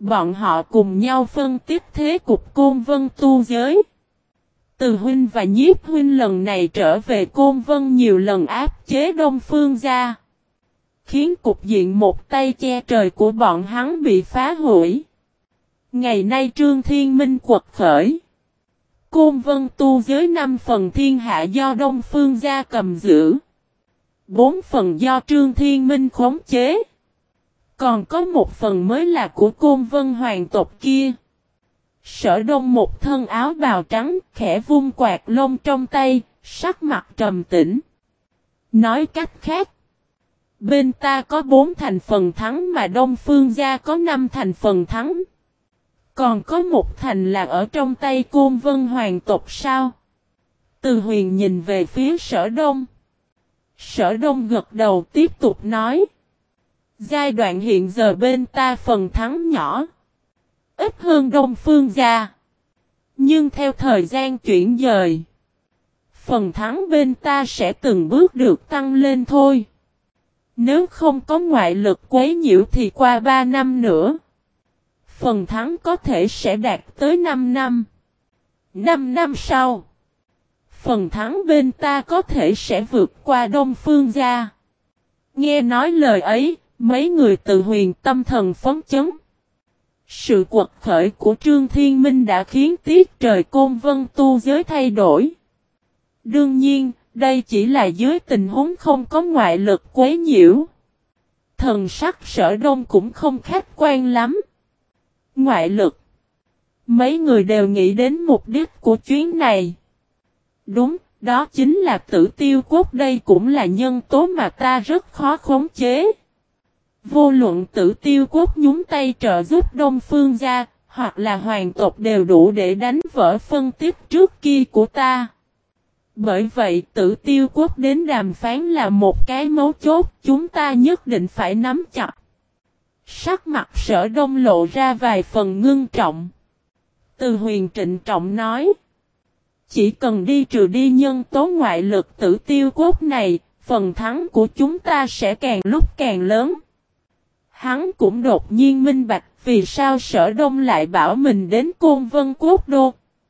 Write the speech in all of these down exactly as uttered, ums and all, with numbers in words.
Bọn họ cùng nhau phân tích thế cục Côn Vân tu giới. Từ huynh và Nhiếp huynh lần này trở về Côn Vân nhiều lần áp chế Đông Phương gia, khiến cục diện một tay che trời của bọn hắn bị phá hủy. Ngày nay Trương Thiên Minh quật khởi. Côn Vân tu giới năm phần thiên hạ do Đông Phương gia cầm giữ, bốn phần do Trương Thiên Minh khống chế. Còn có một phần mới là của Côn Vân hoàng tộc kia. Sở Đông một thân áo bào trắng, khẽ vung quạt lông trong tay, sắc mặt trầm tĩnh. Nói cách khác, bên ta có bốn thành phần thắng mà Đông Phương gia có năm thành phần thắng. Còn có một thành là ở trong tay Côn Vân hoàng tộc sao? Từ Huyền nhìn về phía Sở Đông. Sở Đông gật đầu tiếp tục nói. Giai đoạn hiện giờ bên ta phần thắng nhỏ, ít hơn Đông Phương gia. Nhưng theo thời gian chuyển dời, phần thắng bên ta sẽ từng bước được tăng lên thôi. Nếu không có ngoại lực quấy nhiễu thì qua ba năm nữa, phần thắng có thể sẽ đạt tới năm năm. năm năm sau, phần thắng bên ta có thể sẽ vượt qua Đông Phương gia. Nghe nói lời ấy, mấy người Từ Huyền tâm thần phấn chấn. Sự quật khởi của Trương Thiên Minh đã khiến tiết trời Côn Vân tu giới thay đổi. Đương nhiên, đây chỉ là dưới tình huống không có ngoại lực quấy nhiễu. Thần sắc Sở Đông cũng không khách quan lắm. Ngoại lực. Mấy người đều nghĩ đến mục đích của chuyến này. Đúng, đó chính là Tử Tiêu Quốc, đây cũng là nhân tố mà ta rất khó khống chế. Vô luận Tử Tiêu Quốc nhúng tay trợ giúp Đông Phương gia, hoặc là hoàng tộc đều đủ để đánh vỡ phân tích trước kia của ta. Bởi vậy Tử Tiêu Quốc đến đàm phán là một cái mấu chốt, chúng ta nhất định phải nắm chặt. Sắc mặt Sở Đông lộ ra vài phần ngưng trọng. Từ Huyền trịnh trọng nói. Chỉ cần đi trừ đi nhân tố ngoại lực Tử Tiêu Quốc này, phần thắng của chúng ta sẽ càng lúc càng lớn. Hắn cũng đột nhiên minh bạch vì sao Sở Đông lại bảo mình đến Côn Vân Quốc đô.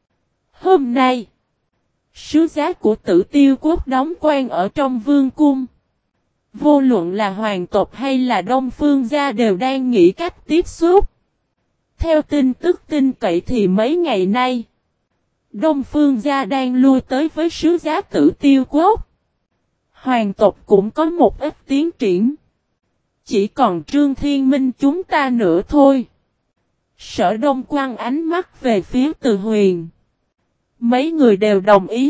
Hôm nay, sứ giá của Tử Tiêu Quốc đóng quan ở trong vương cung. Vô luận là hoàng tộc hay là Đông Phương gia đều đang nghĩ cách tiếp xúc. Theo tin tức tin cậy thì mấy ngày nay, Đông Phương gia đang lui tới với sứ giá Tử Tiêu Quốc. Hoàng tộc cũng có một ít tiến triển. Chỉ còn Trương Thiên Minh chúng ta nữa thôi. Sở Đông quăng ánh mắt về phía Từ Huyền. Mấy người đều đồng ý.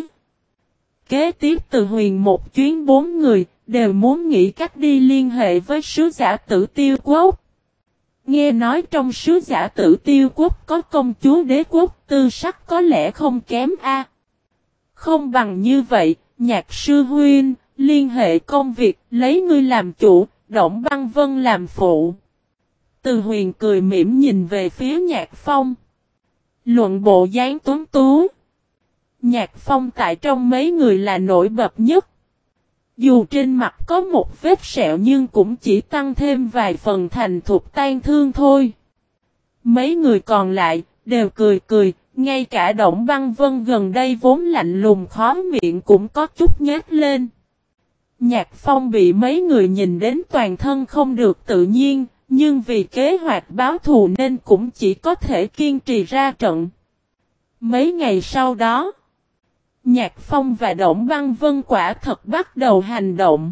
Kế tiếp Từ Huyền một chuyến bốn người, đều muốn nghĩ cách đi liên hệ với sứ giả Tử Tiêu Quốc. Nghe nói trong sứ giả Tử Tiêu Quốc có công chúa đế quốc, tư sắc có lẽ không kém a. Không bằng như vậy, Nhạc sư huynh, liên hệ công việc, lấy ngươi làm chủ, Động Băng Vân làm phụ. Từ Huyền cười mỉm nhìn về phía Nhạc Phong. Luận bộ dáng tuấn tú, Nhạc Phong tại trong mấy người là nổi bật nhất. Dù trên mặt có một vết sẹo nhưng cũng chỉ tăng thêm vài phần thành thục tan thương thôi. Mấy người còn lại đều cười cười, ngay cả Động Băng Vân gần đây vốn lạnh lùng khó miệng cũng có chút nhếch lên. Nhạc Phong bị mấy người nhìn đến toàn thân không được tự nhiên, nhưng vì kế hoạch báo thù nên cũng chỉ có thể kiên trì ra trận. Mấy ngày sau đó, Nhạc Phong và Động Băng Vân quả thật bắt đầu hành động.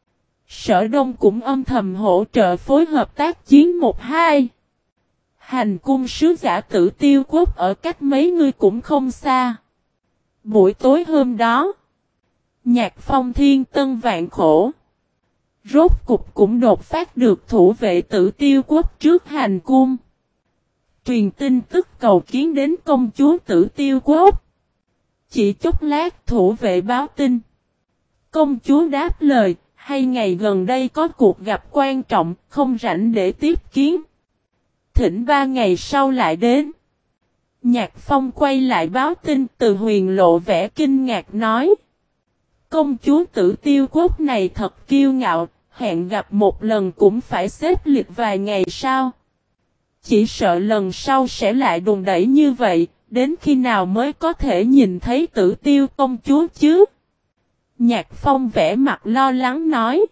Sở Đông cũng âm thầm hỗ trợ phối hợp tác chiến một hai. Hành cung sứ giả Tử Tiêu Quốc ở cách mấy người cũng không xa. Buổi tối hôm đó, Nhạc Phong thiên tân vạn khổ, rốt cục cũng đột phát được thủ vệ Tử Tiêu Quốc trước hành cung. Truyền tin tức cầu kiến đến công chúa Tử Tiêu Quốc. Chỉ chốc lát thủ vệ báo tin. Công chúa đáp lời, hay ngày gần đây có cuộc gặp quan trọng, không rảnh để tiếp kiến. Thỉnh ba ngày sau lại đến. Nhạc Phong quay lại báo tin, Từ Huyền lộ vẻ kinh ngạc nói. Công chúa Tử Tiêu Quốc này thật kiêu ngạo, hẹn gặp một lần cũng phải xếp lịch vài ngày sau. chỉ sợ lần sau sẽ lại đùn đẩy như vậy, đến khi nào mới có thể nhìn thấy Tử Tiêu công chúa chứ? Nhạc Phong vẻ mặt lo lắng nói.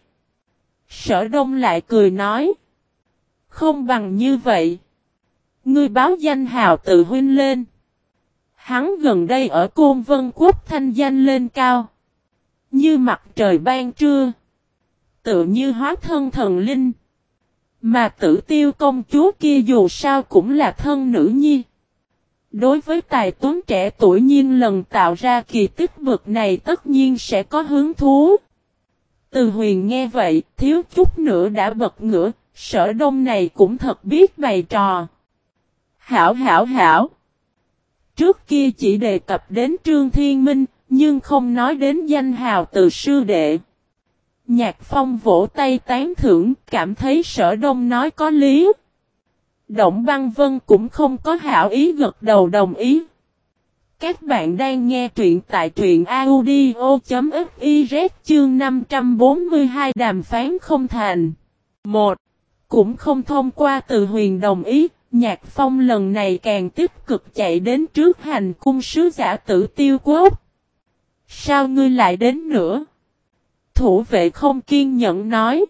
Sở Đông lại cười nói. Không bằng như vậy. Ngươi báo danh hào tự huynh lên. Hắn gần đây ở Côn Vân Quốc thanh danh lên cao. Như mặt trời ban trưa. Tự như hóa thân thần linh. Mà Tử Tiêu công chúa kia dù sao cũng là thân nữ nhi. Đối với tài tuấn trẻ tuổi nhiên lần tạo ra kỳ tích bực này tất nhiên sẽ có hứng thú. Từ Huyền nghe vậy, thiếu chút nữa đã bật ngửa, Sở Đông này cũng thật biết bày trò. Hảo hảo hảo. Trước kia chỉ đề cập đến Trương Thiên Minh, nhưng không nói đến danh hào từ sư đệ. Nhạc Phong vỗ tay tán thưởng, cảm thấy Sở Đông nói có lý. Động Băng Vân cũng không có hảo ý gật đầu đồng ý. Các bạn đang nghe truyện tại truyện audio.fiz chương năm trăm bốn mươi hai đàm phán không thành. một. Cũng không thông qua Từ Huyền đồng ý, Nhạc Phong lần này càng tích cực chạy đến trước hành cung sứ giả Tử Tiêu Quốc. Sao ngươi lại đến nữa? Thủ vệ không kiên nhẫn nói.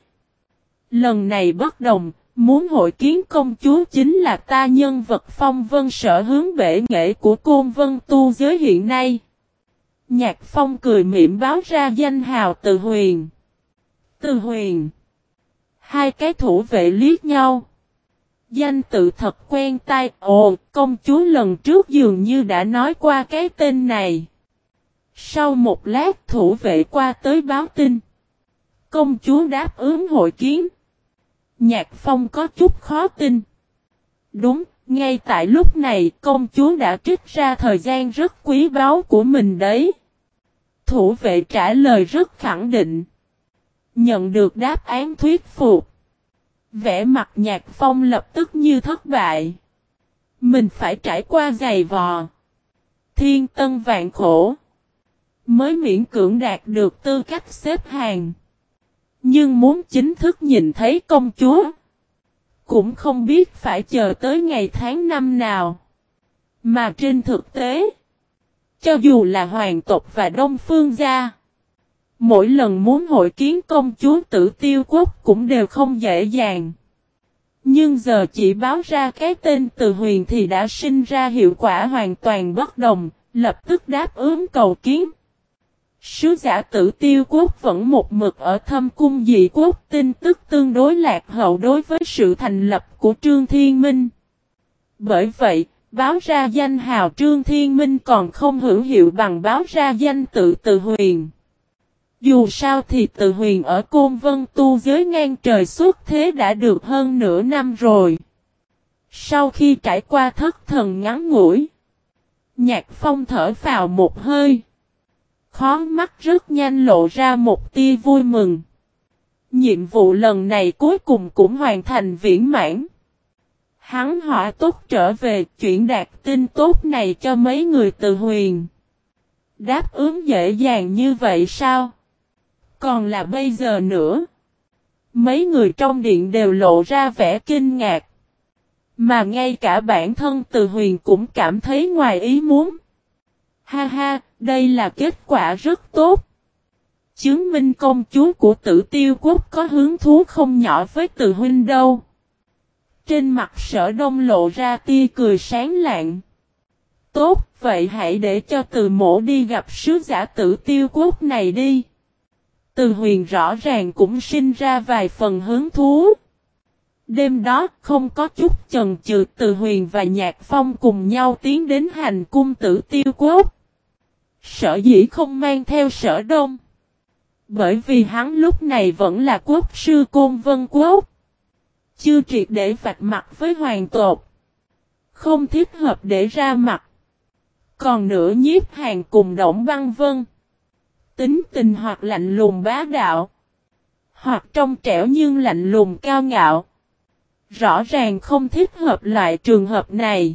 Lần này bất đồng, muốn hội kiến công chúa chính là ta nhân vật phong vân sở hướng bể nghệ của Côn Vân tu giới hiện nay. Nhạc Phong cười mỉm báo ra danh hào Từ Huyền. Từ Huyền. Hai cái thủ vệ liếc nhau. Danh tự thật quen tai. Ồ, công chúa lần trước dường như đã nói qua cái tên này. Sau một lát thủ vệ qua tới báo tin. Công chúa đáp ứng hội kiến. Nhạc Phong có chút khó tin. Đúng, ngay tại lúc này công chúa đã trích ra thời gian rất quý báu của mình đấy. Thủ vệ trả lời rất khẳng định. Nhận được đáp án thuyết phục. Vẻ mặt Nhạc Phong lập tức như thất bại. Mình phải trải qua giày vò. Thiên tân vạn khổ. Mới miễn cưỡng đạt được tư cách xếp hàng. Nhưng muốn chính thức nhìn thấy công chúa. Cũng không biết phải chờ tới ngày tháng năm nào. Mà trên thực tế. Cho dù là hoàng tộc và Đông Phương gia. Mỗi lần muốn hội kiến công chúa Tử Tiêu Quốc cũng đều không dễ dàng. Nhưng giờ chỉ báo ra cái tên Từ Huyền thì đã sinh ra hiệu quả hoàn toàn bất đồng. Lập tức đáp ứng cầu kiến. Sứ giả Tử Tiêu Quốc vẫn một mực ở thâm cung dị quốc, tin tức tương đối lạc hậu đối với sự thành lập của Trương Thiên Minh. Bởi vậy, báo ra danh hào Trương Thiên Minh còn không hữu hiệu bằng báo ra danh tự Từ Huyền. Dù sao thì Từ Huyền ở Côn Vân tu giới ngang trời xuất thế đã được hơn nửa năm rồi. Sau khi trải qua thất thần ngắn ngủi, Nhạc Phong thở phào một hơi. Khó mắt rất nhanh lộ ra một tia vui mừng. Nhiệm vụ lần này cuối cùng cũng hoàn thành viễn mãn. Hắn hỏa tốt trở về chuyển đạt tin tốt này cho mấy người Từ Huyền. Đáp ứng dễ dàng như vậy sao? Còn là bây giờ nữa. Mấy người trong điện đều lộ ra vẻ kinh ngạc. Mà ngay cả bản thân Từ Huyền cũng cảm thấy ngoài ý muốn. Ha ha, đây là kết quả rất tốt. Chứng minh công chúa của Tử Tiêu Quốc có hứng thú không nhỏ với Từ huynh đâu. Trên mặt Sở Đông lộ ra tia cười sáng lạng. Tốt, vậy hãy để cho Từ mỗ đi gặp sứ giả Tử Tiêu Quốc này đi. Từ Huyền rõ ràng cũng sinh ra vài phần hứng thú. Đêm đó không có chút chần chừ, Từ Huyền và Nhạc Phong cùng nhau tiến đến hành cung Tử Tiêu Quốc. Sở dĩ không mang theo Sở Đông. Bởi vì hắn lúc này vẫn là quốc sư Côn Vân Quốc. Chưa triệt để vạch mặt với hoàng tộc. Không thích hợp để ra mặt. Còn nữa Nhiếp Hàn cùng Động Băng Vân. Tính tình hoặc lạnh lùng bá đạo. Hoặc trong trẻo nhưng lạnh lùng cao ngạo. Rõ ràng không thích hợp loại trường hợp này.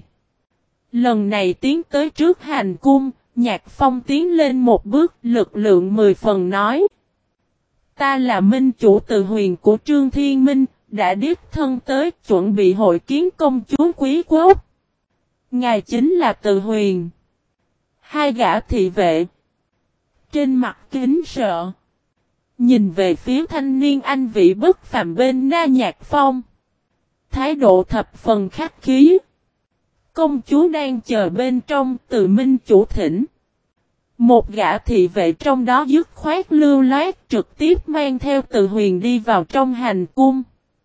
Lần này tiến tới trước hành cung. Nhạc Phong tiến lên một bước, lực lượng mười phần nói. Ta là minh chủ Từ Huyền của Trương Thiên Minh, đã đích thân tới chuẩn bị hội kiến công chúa quý quốc. Ngài chính là Từ Huyền. Hai gã thị vệ. Trên mặt kính sợ. Nhìn về phía thanh niên anh vị bất phàm bên Na Nhạc Phong. Thái độ thập phần khách khí. Công chúa đang chờ bên trong, Từ Minh chủ thỉnh. Một gã thị vệ trong đó dứt khoát lưu loát trực tiếp mang theo Từ Huyền đi vào trong hành cung.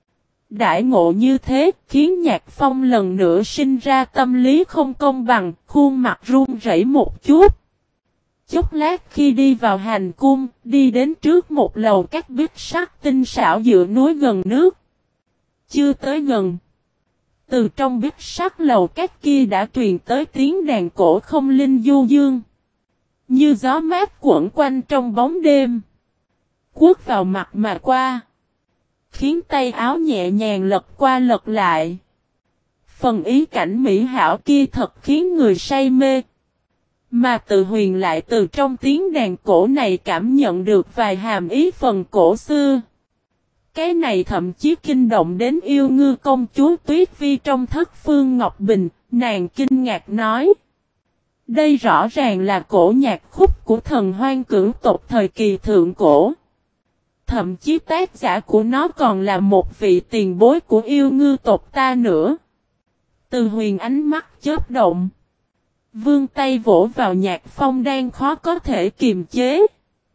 Đãi ngộ như thế khiến Nhạc Phong lần nữa sinh ra tâm lý không công bằng, khuôn mặt run rẩy một chút. Chốc lát khi đi vào hành cung, đi đến trước một lầu các bích sắt tinh xảo dựa núi gần nước. Chưa tới gần. Từ trong bích sắt lầu các kia đã truyền tới tiếng đàn cổ không linh du dương. Như gió mát quẩn quanh trong bóng đêm. Quất vào mặt mà qua. Khiến tay áo nhẹ nhàng lật qua lật lại. Phần ý cảnh mỹ hảo kia thật khiến người say mê. Mà Từ Huyền lại từ trong tiếng đàn cổ này cảm nhận được vài hàm ý phần cổ xưa. Cái này thậm chí kinh động đến yêu ngư công chúa Tuyết Vi trong thất phương Ngọc Bình, nàng kinh ngạc nói. Đây rõ ràng là cổ nhạc khúc của thần Hoang Cửu tộc thời kỳ thượng cổ. Thậm chí tác giả của nó còn là một vị tiền bối của yêu ngư tộc ta nữa. Từ Huyền ánh mắt chớp động. Vươn tay vỗ vào Nhạc Phong đang khó có thể kiềm chế.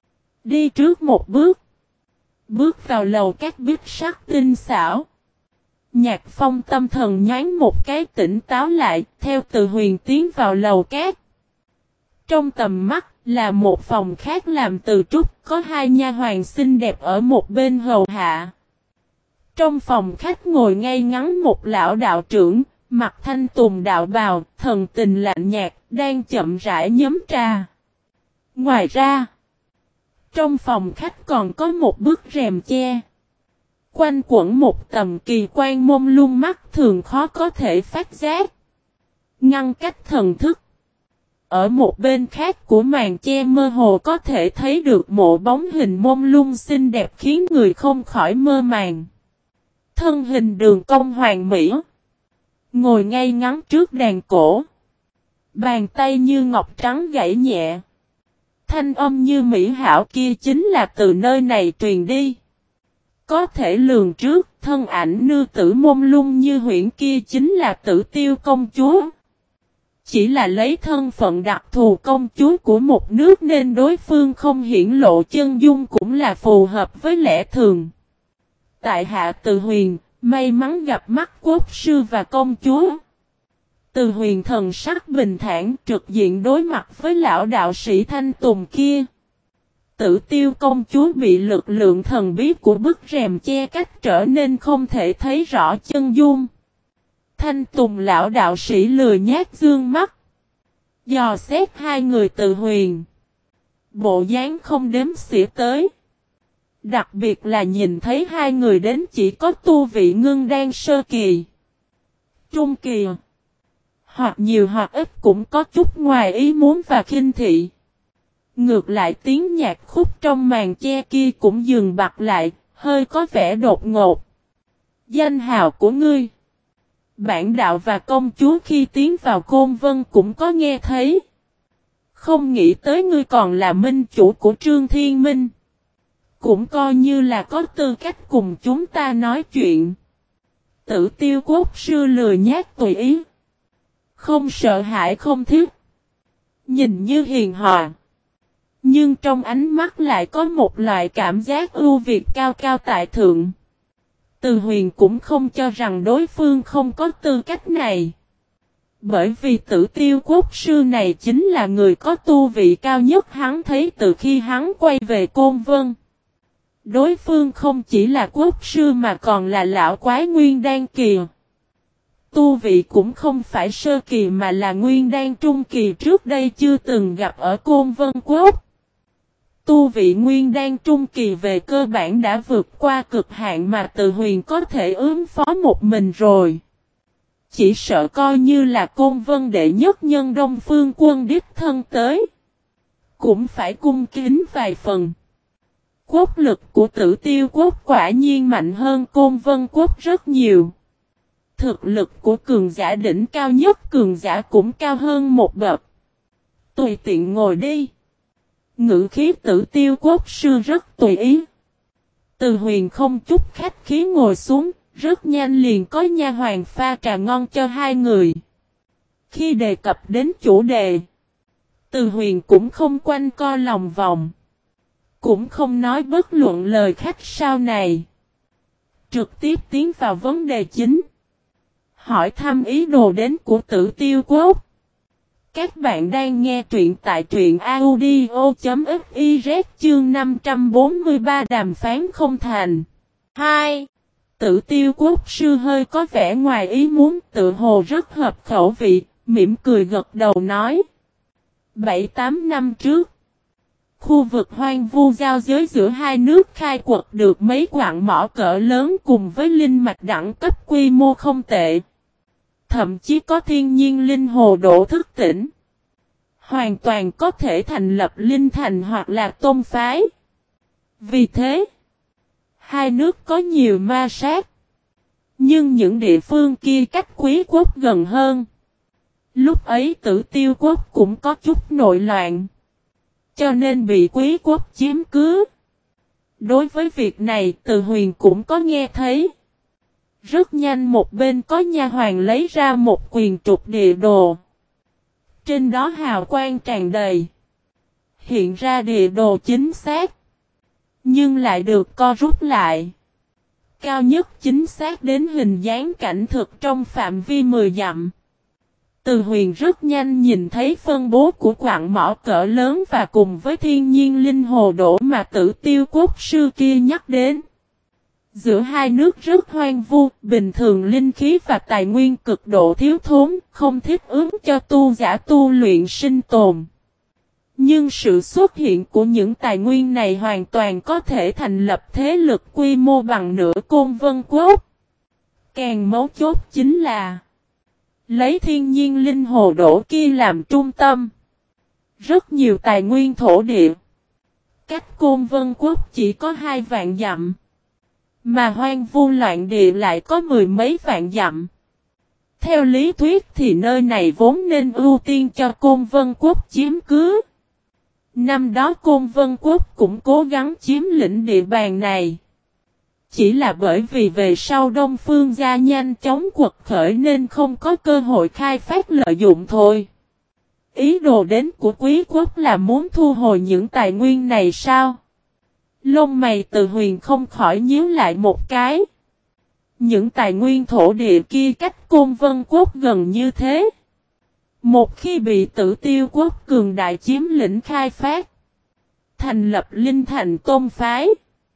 Đi trước một bước. Bước vào lầu các bích sắc tinh xảo. Nhạc Phong tâm thần nhoáng một cái tỉnh táo lại, theo Từ Huyền tiến vào lầu các. Trong tầm mắt là một phòng khác làm từ trúc, có hai nha hoàn xinh đẹp ở một bên hầu hạ. Trong phòng khách ngồi ngay ngắn một lão đạo trưởng, mặt thanh tùng đạo bào, thần tình lạnh nhạt, đang chậm rãi nhấm trà. Ngoài ra, trong phòng khách còn có một bức rèm che. Quanh quẩn một tầm kỳ quan mông lung mắt thường khó có thể phát giác. Ngăn cách thần thức. Ở một bên khác của màn che mơ hồ có thể thấy được một bóng hình mông lung xinh đẹp khiến người không khỏi mơ màng. Thân hình đường cong hoàn mỹ. Ngồi ngay ngắn trước đàn cổ. Bàn tay như ngọc trắng gãy nhẹ. Thanh âm như mỹ hảo kia chính là từ nơi này truyền đi. Có thể lường trước, thân ảnh nư tử mông lung như huyễn kia chính là Tử Tiêu công chúa. Chỉ là lấy thân phận đặc thù công chúa của một nước nên đối phương không hiển lộ chân dung cũng là phù hợp với lẽ thường. Tại hạ Từ Huyền, may mắn gặp mắt quốc sư và công chúa. Từ Huyền thần sắc bình thản trực diện đối mặt với lão đạo sĩ Thanh Tùng kia. Tử Tiêu công chúa bị lực lượng thần bí của bức rèm che cách trở nên không thể thấy rõ chân dung. Thanh Tùng lão đạo sĩ lừa nhát dương mắt. Dò xét hai người Từ Huyền. Bộ dáng không đếm xỉa tới. Đặc biệt là nhìn thấy hai người đến chỉ có tu vị ngưng đan sơ kỳ. Trung kỳ. Hoặc nhiều hoặc ít cũng có chút ngoài ý muốn và khinh thị. Ngược lại tiếng nhạc khúc trong màn che kia cũng dừng bặt lại, hơi có vẻ đột ngột. Danh hào của ngươi. Bản đạo và công chúa khi tiến vào Côn Vân cũng có nghe thấy. Không nghĩ tới ngươi còn là minh chủ của Trương Thiên Minh. Cũng coi như là có tư cách cùng chúng ta nói chuyện. Tử Tiêu quốc sư lừa nhát tùy ý. Không sợ hãi không thiết. Nhìn như hiền hòa. Nhưng trong ánh mắt lại có một loại cảm giác ưu việt cao cao tại thượng. Từ Huyền cũng không cho rằng đối phương không có tư cách này. Bởi vì Tử Tiêu quốc sư này chính là người có tu vị cao nhất hắn thấy từ khi hắn quay về Côn Vân. Đối phương không chỉ là quốc sư mà còn là lão quái nguyên đan kỳ. Tu vị cũng không phải sơ kỳ mà là nguyên đan trung kỳ trước đây chưa từng gặp ở Côn Vân quốc. Tu vị nguyên đan trung kỳ về cơ bản đã vượt qua cực hạn mà Từ Huyền có thể ứng phó một mình rồi. Chỉ sợ coi như là Côn Vân đệ nhất nhân Đông Phương quân đích thân tới. Cũng phải cung kính vài phần. Quốc lực của Tử Tiêu Quốc quả nhiên mạnh hơn Côn Vân Quốc rất nhiều. Thực lực của cường giả đỉnh cao nhất cường giả cũng cao hơn một bậc. Tùy tiện ngồi đi. Ngữ khí Tử Tiêu Quốc sư rất tùy ý. Từ Huyền không chút khách khí ngồi xuống, rất nhanh liền có nha hoàn pha trà ngon cho hai người. Khi đề cập đến chủ đề, Từ Huyền cũng không quanh co lòng vòng. Cũng không nói bất luận lời khách sau này. Trực tiếp tiến vào vấn đề chính. Hỏi thăm ý đồ đến của Tử Tiêu Quốc. Các bạn đang nghe truyện tại truyện audio.fiz chương năm trăm bốn mươi ba đàm phán không thành. hai. Tử Tiêu Quốc sư hơi có vẻ ngoài ý muốn, tự hồ rất hợp khẩu vị, mỉm cười gật đầu nói. bảy tám năm trước, khu vực hoang vu giao giới giữa hai nước khai quật được mấy quặng mỏ cỡ lớn cùng với linh mạch đẳng cấp quy mô không tệ. Thậm chí có thiên nhiên linh hồ độ thức tỉnh. Hoàn toàn có thể thành lập linh thành hoặc là tôn phái. Vì thế, hai nước có nhiều ma sát. Nhưng những địa phương kia cách Quý Quốc gần hơn. Lúc ấy Tử Tiêu Quốc cũng có chút nội loạn. Cho nên bị Quý Quốc chiếm cứ. Đối với việc này Từ Huyền cũng có nghe thấy. Rất nhanh một bên có nha hoàn lấy ra một quyền trục địa đồ. Trên đó hào quang tràn đầy. Hiện ra địa đồ chính xác. Nhưng lại được co rút lại. Cao nhất chính xác đến hình dáng cảnh thực trong phạm vi mười dặm. Từ Huyền rất nhanh nhìn thấy phân bố của quặng mỏ cỡ lớn và cùng với thiên nhiên linh hồ đổ mà Tử Tiêu Quốc sư kia nhắc đến. Giữa hai nước rất hoang vu, bình thường linh khí và tài nguyên cực độ thiếu thốn, không thích ứng cho tu giả tu luyện sinh tồn. Nhưng sự xuất hiện của những tài nguyên này hoàn toàn có thể thành lập thế lực quy mô bằng nửa Côn Vân Quốc. Càng mấu chốt chính là lấy thiên nhiên linh hồ đổ kia làm trung tâm. Rất nhiều tài nguyên thổ địa. Cách Côn Vân Quốc chỉ có hai vạn dặm. Mà hoang vu loạn địa lại có mười mấy vạn dặm. Theo lý thuyết thì nơi này vốn nên ưu tiên cho Côn Vân Quốc chiếm cứ. Năm đó Côn Vân Quốc cũng cố gắng chiếm lĩnh địa bàn này. Chỉ là bởi vì về sau Đông Phương gia nhanh chóng quật khởi nên không có cơ hội khai phát lợi dụng thôi. Ý đồ đến của Quý Quốc là muốn thu hồi những tài nguyên này sao? Lông mày Từ Huyền không khỏi nhíu lại một cái. Những tài nguyên thổ địa kia cách Côn Vân Quốc gần như thế. Một khi bị Tử Tiêu Quốc cường đại chiếm lĩnh khai phát, thành lập linh thành tôn phái,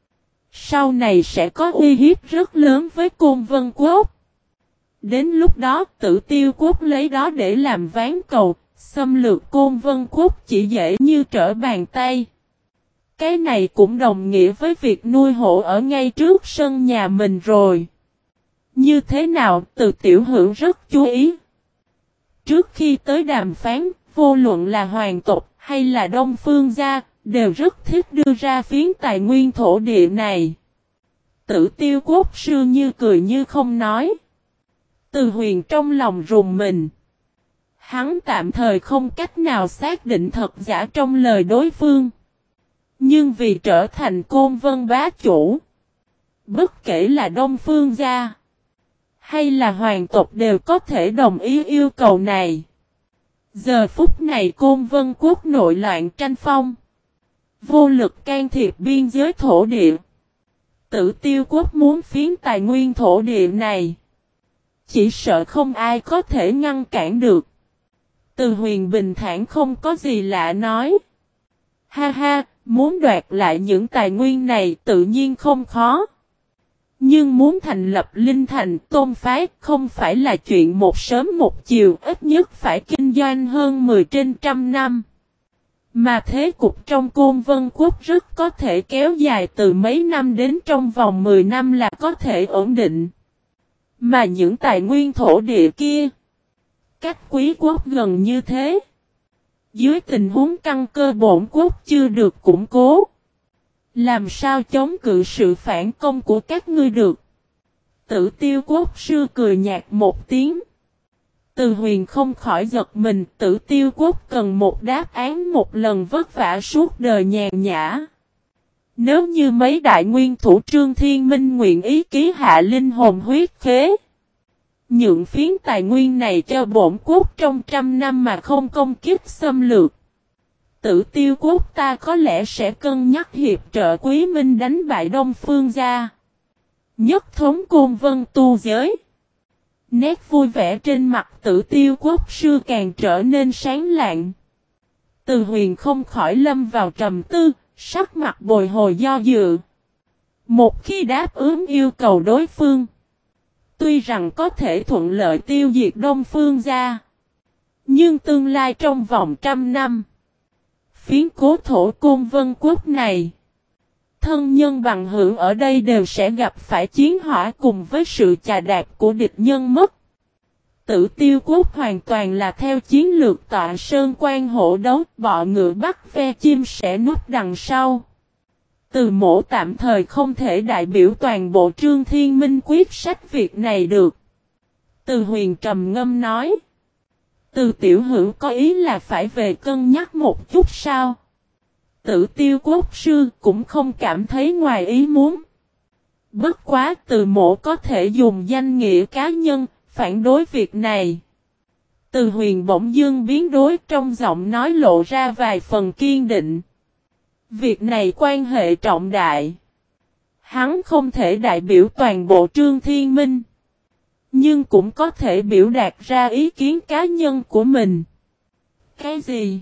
sau này sẽ có uy hiếp rất lớn với Côn Vân Quốc. Đến lúc đó Tử Tiêu Quốc lấy đó để làm ván cầu, xâm lược Côn Vân Quốc chỉ dễ như trở bàn tay. Cái này cũng đồng nghĩa với việc nuôi hổ ở ngay trước sân nhà mình rồi. Như thế nào Từ Tiểu Hữu rất chú ý. Trước khi tới đàm phán, vô luận là hoàng tộc hay là Đông Phương gia, đều rất thích đưa ra phiến tài nguyên thổ địa này. Tử Tiêu Quốc sư như cười như không nói. Từ Huyền trong lòng rùng mình. Hắn tạm thời không cách nào xác định thật giả trong lời đối phương. Nhưng vì trở thành Côn Vân bá chủ, bất kể là Đông Phương gia hay là hoàng tộc đều có thể đồng ý yêu cầu này. Giờ phút này Côn Vân Quốc nội loạn tranh phong, vô lực can thiệp biên giới thổ địa. Tử Tiêu Quốc muốn phiến tài nguyên thổ địa này, chỉ sợ không ai có thể ngăn cản được. Từ Huyền bình thản không có gì lạ nói. Ha ha, muốn đoạt lại những tài nguyên này tự nhiên không khó. Nhưng muốn thành lập linh thành tôn phái không phải là chuyện một sớm một chiều, ít nhất phải kinh doanh hơn mười trên trăm năm. Mà thế cục trong Côn Vân Quốc rất có thể kéo dài từ mấy năm đến trong vòng mười năm là có thể ổn định. Mà những tài nguyên thổ địa kia, cách Quý Quốc gần như thế. Dưới tình huống căn cơ bổn quốc chưa được củng cố, Làm sao chống cự sự phản công của các ngươi được? Tử Tiêu Quốc sư cười nhạt một tiếng. Từ Huyền không khỏi giật mình, Tử Tiêu Quốc cần một đáp án một lần vất vả suốt đời nhàn nhã. Nếu như mấy đại nguyên thủ Trương Thiên Minh nguyện ý ký hạ linh hồn huyết khế, nhượng phiến tài nguyên này cho bổn quốc trong trăm năm mà không công kích xâm lược, Tử Tiêu Quốc ta có lẽ sẽ cân nhắc hiệp trợ Quý Minh đánh bại Đông Phương gia, nhất thống Côn Vân tu giới. Nét vui vẻ trên mặt Tử Tiêu Quốc sư càng trở nên sáng lạng. Từ Huyền không khỏi lâm vào trầm tư, sắc mặt bồi hồi do dự. Một khi đáp ứng yêu cầu đối phương, tuy rằng có thể thuận lợi tiêu diệt Đông Phương gia, nhưng tương lai trong vòng trăm năm, phiến cố thổ Côn Vân Quốc này, thân nhân bằng hữu ở đây đều sẽ gặp phải chiến hỏa cùng với sự chà đạp của địch nhân mất. Tử Tiêu Quốc hoàn toàn là theo chiến lược tọa sơn quan hộ đấu, bọ ngựa bắt ve chim sẽ núp đằng sau. Từ Mỗ tạm thời không thể đại biểu toàn bộ Trương Thiên Minh quyết sách việc này được. Từ Huyền trầm ngâm nói. Từ tiểu hữu có ý là phải về cân nhắc một chút sao? Tử Tiêu Quốc sư cũng không cảm thấy ngoài ý muốn. Bất quá Từ Mỗ có thể dùng danh nghĩa cá nhân, phản đối việc này. Từ Huyền bỗng dưng biến đổi trong giọng nói lộ ra vài phần kiên định. Việc này quan hệ trọng đại. Hắn không thể đại biểu toàn bộ Trương Thiên Minh, nhưng cũng có thể biểu đạt ra ý kiến cá nhân của mình. Cái gì?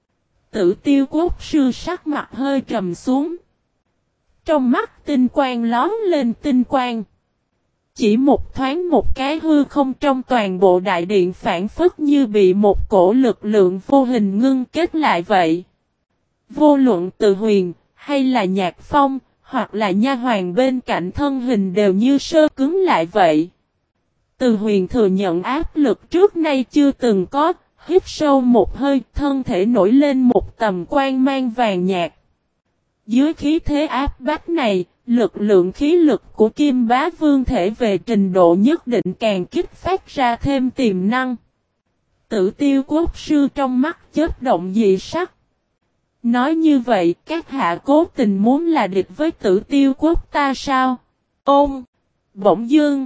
Tử Tiêu Quốc sư sắc mặt hơi trầm xuống. Trong mắt tinh quang lón lên tinh quang. Chỉ một thoáng một cái hư không trong toàn bộ đại điện phản phất như bị một cổ lực lượng vô hình ngưng kết lại vậy. Vô luận Từ Huyền, hay là Nhạc Phong, hoặc là nha hoàn bên cạnh thân hình đều như sơ cứng lại vậy. Từ Huyền thừa nhận áp lực trước nay chưa từng có, hít sâu một hơi, thân thể nổi lên một tầm quang mang vàng nhạt. Dưới khí thế áp bách này, lực lượng khí lực của Kim Bá Vương thể về trình độ nhất định càng kích phát ra thêm tiềm năng. Tử Tiêu Quốc sư trong mắt chớp động dị sắc. Nói như vậy, các hạ cố tình muốn là địch với Tử Tiêu Quốc ta sao? Ôm! Bỗng dương!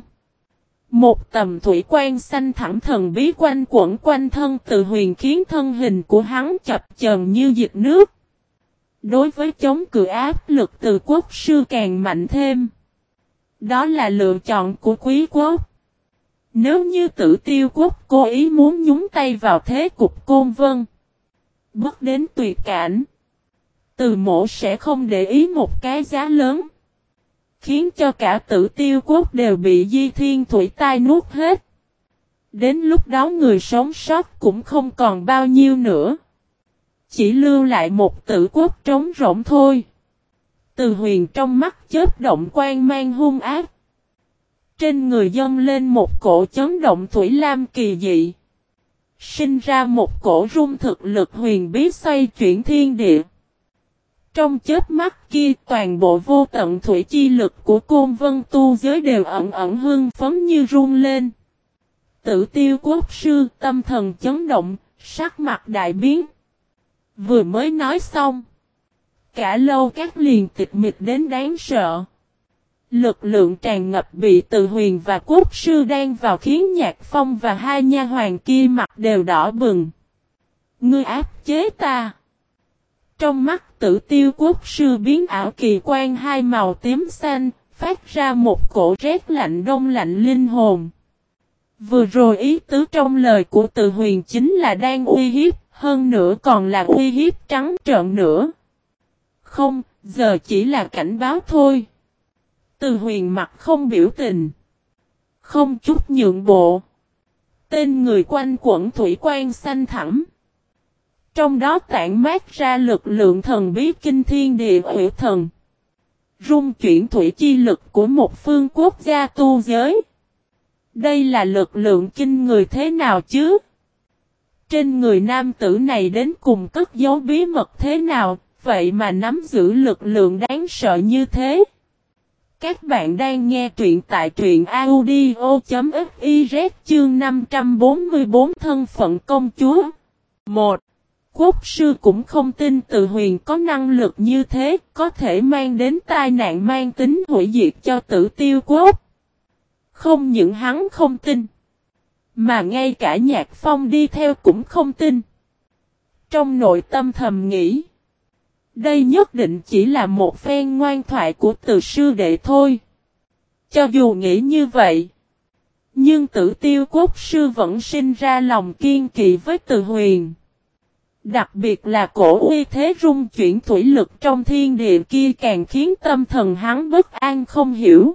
Một tầm thủy quan xanh thẳm thần bí quanh quẩn quanh thân Từ Huyền khiến thân hình của hắn chập chờn như dịch nước. Đối với chống cự áp lực từ quốc sư càng mạnh thêm. Đó là lựa chọn của quý quốc. Nếu như Tử Tiêu Quốc cố ý muốn nhúng tay vào thế cục Côn Vân, bước đến tuyệt cảnh, Từ Mỗ sẽ không để ý một cái giá lớn, khiến cho cả Tử Tiêu Quốc đều bị Di Thiên Thủy tai nuốt hết. Đến lúc đó người sống sót cũng không còn bao nhiêu nữa. Chỉ lưu lại một Tử Quốc trống rỗng thôi. Từ Huyền trong mắt chớp động quang mang hung ác. Trên người dâng lên một cổ chấn động thủy lam kỳ dị. Sinh ra một cổ rung thực lực huyền bí xoay chuyển thiên địa. Trong chớp mắt kia toàn bộ vô tận thủy chi lực của Côn Vân tu giới đều ẩn ẩn hưng phấn như rung lên. Tử Tiêu Quốc sư tâm thần chấn động, sắc mặt đại biến. Vừa mới nói xong, cả lâu các liền tịch mịch đến đáng sợ. Lực lượng tràn ngập bị Từ Huyền và Quốc sư đang vào khiến Nhạc Phong và hai nha hoàn kia mặt đều đỏ bừng. Ngươi áp chế ta. Trong mắt Tử Tiêu Quốc sư biến ảo kỳ quan hai màu tím xanh, phát ra một cổ rét lạnh đông lạnh linh hồn. Vừa rồi ý tứ trong lời của Từ Huyền chính là đang uy hiếp, hơn nữa còn là uy hiếp trắng trợn nữa. Không, giờ chỉ là cảnh báo thôi. Từ Huyền mặt không biểu tình, không chút nhượng bộ. Tên người quanh quẩn thủy quan xanh thẳm. Trong đó tản mát ra lực lượng thần bí kinh thiên địa ủy thần. Rung chuyển thủy chi lực của một phương quốc gia tu giới. Đây là lực lượng kinh người thế nào chứ? Trên người nam tử này đến cùng cất giấu bí mật thế nào, vậy mà nắm giữ lực lượng đáng sợ như thế. Các bạn đang nghe truyện tại truyện audio.fiz chương năm trăm bốn mươi bốn thân phận công chúa. một. Quốc sư cũng không tin Từ Huyền có năng lực như thế, có thể mang đến tai nạn mang tính hủy diệt cho Tử Tiêu Quốc. Không những hắn không tin, mà ngay cả Nhạc Phong đi theo cũng không tin. Trong nội tâm thầm nghĩ, đây nhất định chỉ là một phen ngoan thoại của Từ sư đệ thôi. Cho dù nghĩ như vậy, nhưng Tử Tiêu Quốc sư vẫn sinh ra lòng kiên kỵ với Từ Huyền. Đặc biệt là cổ uy thế rung chuyển thủy lực trong thiên địa kia càng khiến tâm thần hắn bất an không hiểu.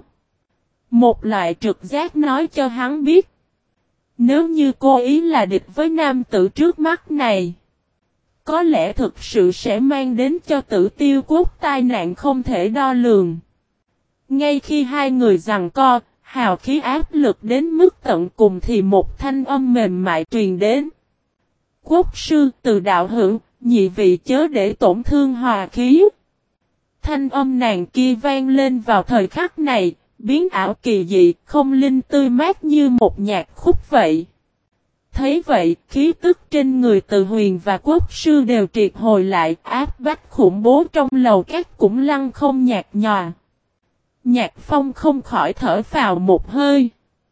Một loại trực giác nói cho hắn biết, nếu như cô ý là địch với nam tử trước mắt này, có lẽ thực sự sẽ mang đến cho Tử Tiêu Quốc tai nạn không thể đo lường. Ngay khi hai người giằng co, hào khí áp lực đến mức tận cùng thì một thanh âm mềm mại truyền đến. Quốc sư, Từ đạo hữu, nhị vị chớ để tổn thương hòa khí. Thanh âm nàng kia vang lên vào thời khắc này, biến ảo kỳ dị, không linh tươi mát như một nhạc khúc vậy. Thấy vậy, khí tức trên người Từ Huyền và quốc sư đều triệt hồi lại, áp bách khủng bố trong lầu các cũng lăng không nhạt nhòa. Nhạc Phong không khỏi thở phào một hơi.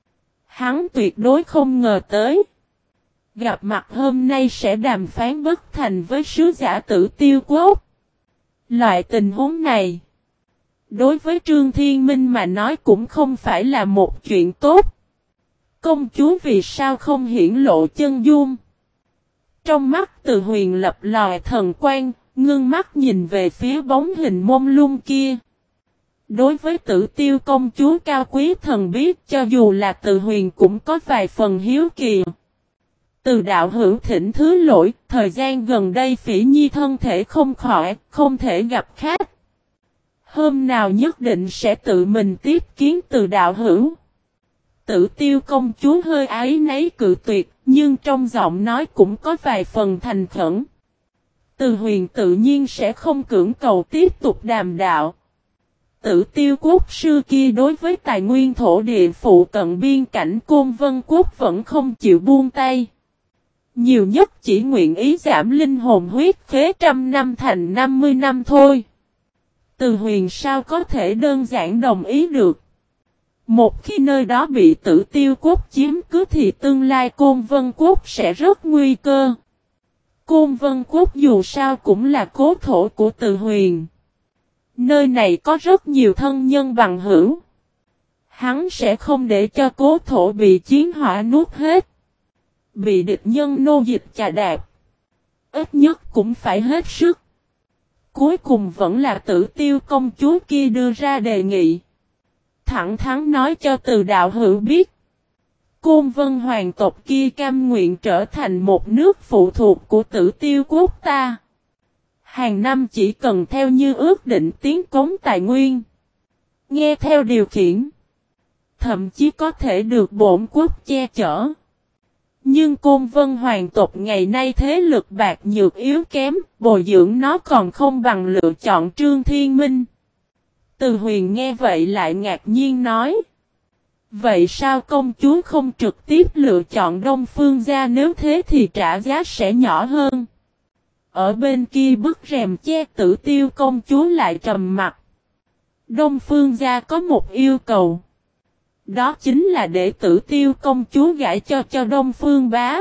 Hắn tuyệt đối không ngờ tới, gặp mặt hôm nay sẽ đàm phán bất thành với sứ giả Tử Tiêu Quốc. Loại tình huống này, đối với Trương Thiên Minh mà nói cũng không phải là một chuyện tốt. Công chúa vì sao không hiển lộ chân dung? Trong mắt Từ Huyền lập lòe thần quang, ngưng mắt nhìn về phía bóng hình mông lung kia. Đối với Tử Tiêu công chúa cao quý thần biết, cho dù là Từ Huyền cũng có vài phần hiếu kỳ. Từ đạo hữu thỉnh thứ lỗi, thời gian gần đây Phỉ Nhi thân thể không khỏi, không thể gặp khách. Hôm nào nhất định sẽ tự mình tiếp kiến Từ đạo hữu. Tử Tiêu công chúa hơi áy náy cự tuyệt, nhưng trong giọng nói cũng có vài phần thành khẩn. Từ Huyền tự nhiên sẽ không cưỡng cầu tiếp tục đàm đạo. Tử Tiêu quốc sư kia đối với tài nguyên thổ địa phụ cận biên cảnh Côn Vân quốc vẫn không chịu buông tay. Nhiều nhất chỉ nguyện ý giảm linh hồn huyết khế trăm năm thành năm mươi năm thôi. Từ Huyền sao có thể đơn giản đồng ý được. Một khi nơi đó bị Tử Tiêu quốc chiếm cứ thì tương lai Côn Vân quốc sẽ rất nguy cơ. Côn Vân quốc dù sao cũng là cố thổ của Từ Huyền. Nơi này có rất nhiều thân nhân bằng hữu. Hắn sẽ không để cho cố thổ bị chiến hỏa nuốt hết. Bị địch nhân nô dịch chà đạp, ít nhất cũng phải hết sức. Cuối cùng vẫn là Tử Tiêu công chúa kia đưa ra đề nghị. Thẳng thắn nói cho Từ đạo hữu biết, Côn Vân hoàng tộc kia cam nguyện trở thành một nước phụ thuộc của Tử Tiêu quốc ta. Hàng năm chỉ cần theo như ước định tiến cống tài nguyên, nghe theo điều khiển, thậm chí có thể được bổn quốc che chở. Nhưng Côn Vân hoàng tộc ngày nay thế lực bạc nhược yếu kém, bồi dưỡng nó còn không bằng lựa chọn Trương Thiên Minh. Từ Huyền nghe vậy lại ngạc nhiên nói, vậy sao công chúa không trực tiếp lựa chọn Đông Phương gia, nếu thế thì trả giá sẽ nhỏ hơn? Ở bên kia bức rèm che Tử Tiêu công chúa lại trầm mặt. Đông Phương gia có một yêu cầu. Đó chính là để Tử Tiêu công chúa gả cho cho Đông Phương bá,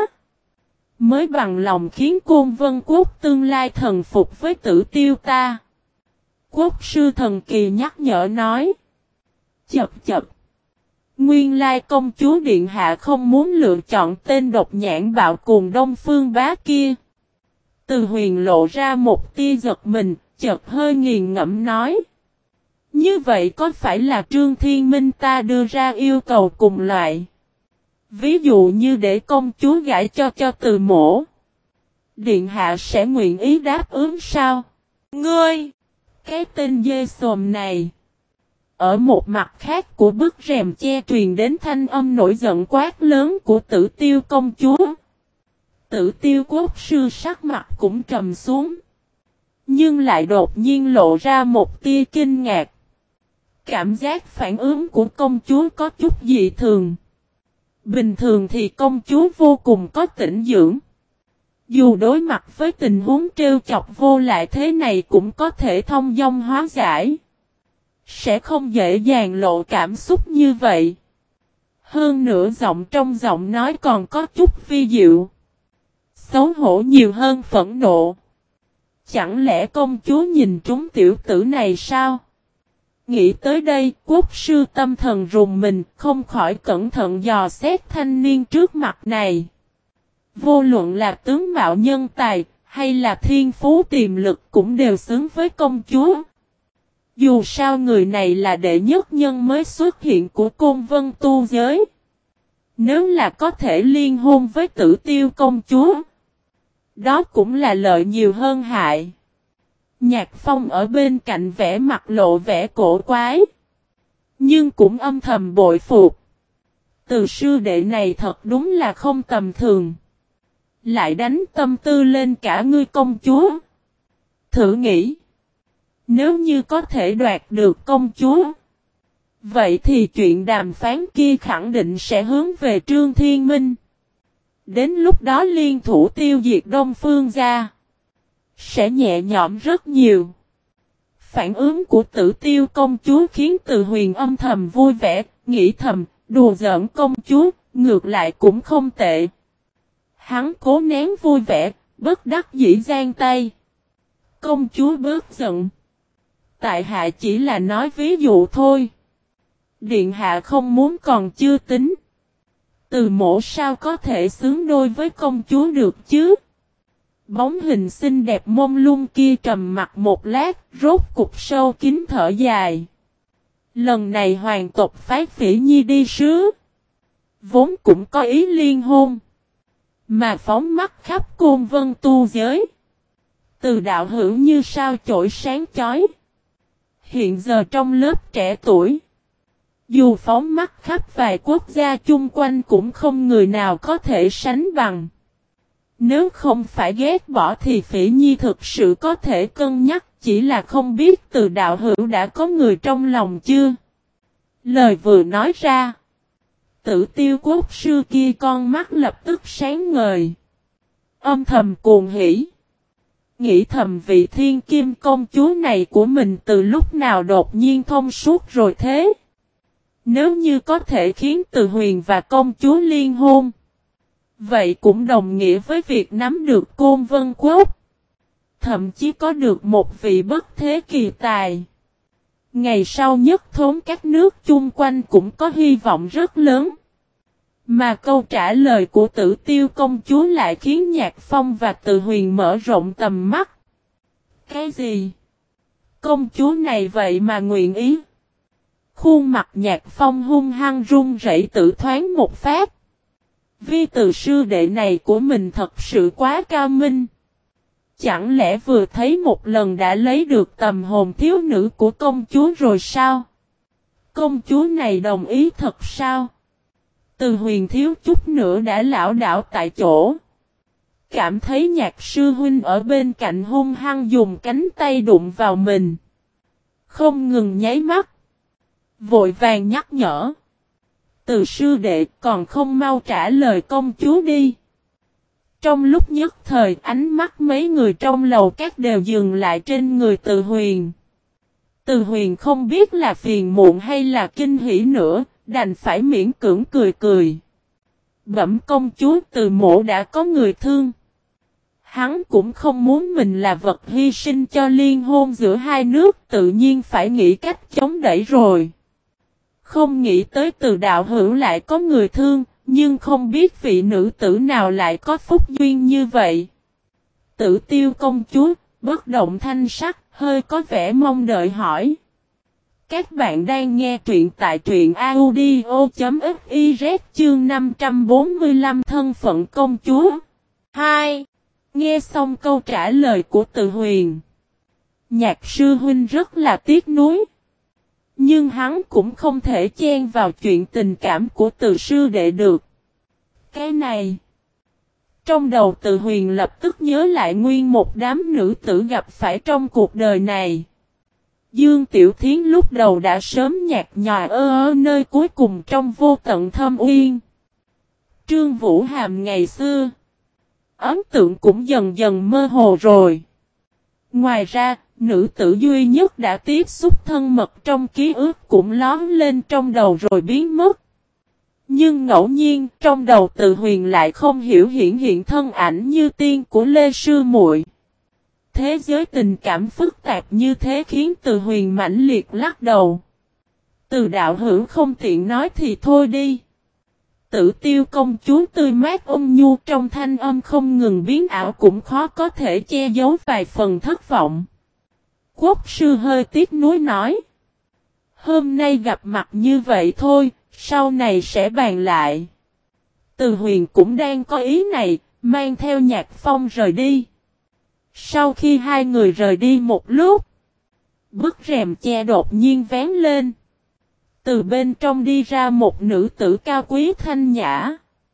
mới bằng lòng khiến Côn Vân quốc tương lai thần phục với Tử Tiêu ta. Quốc sư thần kỳ nhắc nhở nói. Chập chập. Nguyên lai công chúa điện hạ không muốn lựa chọn tên độc nhãn bạo cùng Đông Phương bá kia. Từ Huyền lộ ra một tia giật mình, chợt hơi nghiền ngẫm nói. Như vậy có phải là Trương Thiên Minh ta đưa ra yêu cầu cùng loại? Ví dụ như để công chúa gả cho cho Từ mỗ, điện hạ sẽ nguyện ý đáp ứng sao? Ngươi! Cái tên dê xồm này! Ở một mặt khác của bức rèm che truyền đến thanh âm nổi giận quát lớn của Tử Tiêu công chúa. Tử Tiêu quốc sư sắc mặt cũng trầm xuống. Nhưng lại đột nhiên lộ ra một tia kinh ngạc. Cảm giác phản ứng của công chúa có chút dị thường. Bình thường thì công chúa vô cùng có tĩnh dưỡng. Dù đối mặt với tình huống trêu chọc vô lại thế này cũng có thể thông dong hóa giải. Sẽ không dễ dàng lộ cảm xúc như vậy. Hơn nữa giọng trong giọng nói còn có chút vi diệu. Xấu hổ nhiều hơn phẫn nộ. Chẳng lẽ công chúa nhìn trúng tiểu tử này sao? Nghĩ tới đây, quốc sư tâm thần rùng mình, không khỏi cẩn thận dò xét thanh niên trước mặt này. Vô luận là tướng mạo nhân tài, hay là thiên phú tiềm lực cũng đều xứng với công chúa. Dù sao người này là đệ nhất nhân mới xuất hiện của Côn Vân tu giới. Nếu là có thể liên hôn với Tử Tiêu công chúa, đó cũng là lợi nhiều hơn hại. Nhạc Phong ở bên cạnh vẻ mặt lộ vẻ cổ quái, nhưng cũng âm thầm bội phục. Từ sư đệ này thật đúng là không tầm thường. Lại đánh tâm tư lên cả ngươi công chúa. Thử nghĩ, nếu như có thể đoạt được công chúa, vậy thì chuyện đàm phán kia khẳng định sẽ hướng về Trương Thiên Minh. Đến lúc đó liên thủ tiêu diệt Đông Phương gia, sẽ nhẹ nhõm rất nhiều. Phản ứng của Tử Tiêu công chúa khiến Từ Huyền âm thầm vui vẻ, nghĩ thầm, đùa giỡn công chúa, ngược lại cũng không tệ. Hắn cố nén vui vẻ, bất đắc dĩ giang tay. Công chúa bớt giận. Tại hạ chỉ là nói ví dụ thôi. Điện hạ không muốn còn chưa tính. Từ mổ sao có thể xứng đôi với công chúa được chứ? Bóng hình xinh đẹp mông lung kia trầm mặt một lát, rốt cục sâu kín thở dài. Lần này hoàng tộc phái Phỉ Nhi đi sứ, vốn cũng có ý liên hôn, mà phóng mắt khắp Côn Vân tu giới. Từ đạo hữu như sao chổi sáng chói. Hiện giờ trong lớp trẻ tuổi, dù phóng mắt khắp vài quốc gia chung quanh cũng không người nào có thể sánh bằng. Nếu không phải ghét bỏ thì Phỉ Nhi thực sự có thể cân nhắc, chỉ là không biết từ đạo hữu đã có người trong lòng chưa. Lời vừa nói ra, Tử Tiêu quốc sư kia con mắt lập tức sáng ngời. Âm thầm cuồng hỉ. Nghĩ thầm vị thiên kim công chúa này của mình từ lúc nào đột nhiên thông suốt rồi thế. Nếu như có thể khiến Từ Huyền và công chúa liên hôn, vậy cũng đồng nghĩa với việc nắm được Côn Vân Quốc. Thậm chí có được một vị bất thế kỳ tài. Ngày sau nhất thống các nước chung quanh cũng có hy vọng rất lớn. Mà câu trả lời của Tử Tiêu công chúa lại khiến Nhạc Phong và Từ Huyền mở rộng tầm mắt. Cái gì? Công chúa này vậy mà nguyện ý? Khuôn mặt Nhạc Phong hung hăng run rẩy tự thoáng một phát. Vi từ sư đệ này của mình thật sự quá cao minh. Chẳng lẽ vừa thấy một lần đã lấy được tầm hồn thiếu nữ của công chúa rồi sao? Công chúa này đồng ý thật sao? Từ Huyền thiếu chút nữa đã lảo đảo tại chỗ. Cảm thấy Nhạc sư huynh ở bên cạnh hung hăng dùng cánh tay đụng vào mình. Không ngừng nháy mắt. Vội vàng nhắc nhở. Từ sư đệ còn không mau trả lời công chúa đi. Trong lúc nhất thời ánh mắt mấy người trong lầu các đều dừng lại trên người Từ Huyền. Từ Huyền không biết là phiền muộn hay là kinh hỉ nữa, đành phải miễn cưỡng cười cười. Bẩm công chúa, Từ mộ đã có người thương. Hắn cũng không muốn mình là vật hy sinh cho liên hôn giữa hai nước, tự nhiên phải nghĩ cách chống đẩy rồi. Không nghĩ tới Từ đạo hữu lại có người thương, nhưng không biết vị nữ tử nào lại có phúc duyên như vậy. Tử Tiêu công chúa, bất động thanh sắc, hơi có vẻ mong đợi hỏi. Các bạn đang nghe truyện tại truyện audio.fiz chương năm trăm bốn mươi lăm thân phận công chúa. hai. Nghe xong câu trả lời của Từ Huyền, Nhạc sư huynh rất là tiếc nuối. Nhưng hắn cũng không thể chen vào chuyện tình cảm của Từ sư đệ được. Cái này, Trong đầu Từ Huyền lập tức nhớ lại nguyên một đám nữ tử gặp phải trong cuộc đời này. Dương Tiểu Thiến lúc đầu đã sớm nhạt nhòa ơ ơ nơi cuối cùng trong vô tận thâm uyên. Trương Vũ Hàm ngày xưa, ấn tượng cũng dần dần mơ hồ rồi. Ngoài ra, nữ tử duy nhất đã tiếp xúc thân mật trong ký ức cũng lón lên trong đầu rồi biến mất. Nhưng ngẫu nhiên, trong đầu Từ Huyền lại không hiểu hiện hiện thân ảnh như tiên của Lê Sư Muội. Thế giới tình cảm phức tạp như thế khiến Từ Huyền mãnh liệt lắc đầu. Từ đạo hữu không tiện nói thì thôi đi. Tử Tiêu công chúa tươi mát ôn nhu trong thanh âm không ngừng biến ảo cũng khó có thể che giấu vài phần thất vọng. Quốc sư hơi tiếc nuối nói. Hôm nay gặp mặt như vậy thôi, sau này sẽ bàn lại. Từ Huyền cũng đang có ý này, mang theo Nhạc Phong rời đi. Sau khi hai người rời đi một lúc, bức rèm che đột nhiên vén lên. Từ bên trong đi ra một nữ tử cao quý thanh nhã.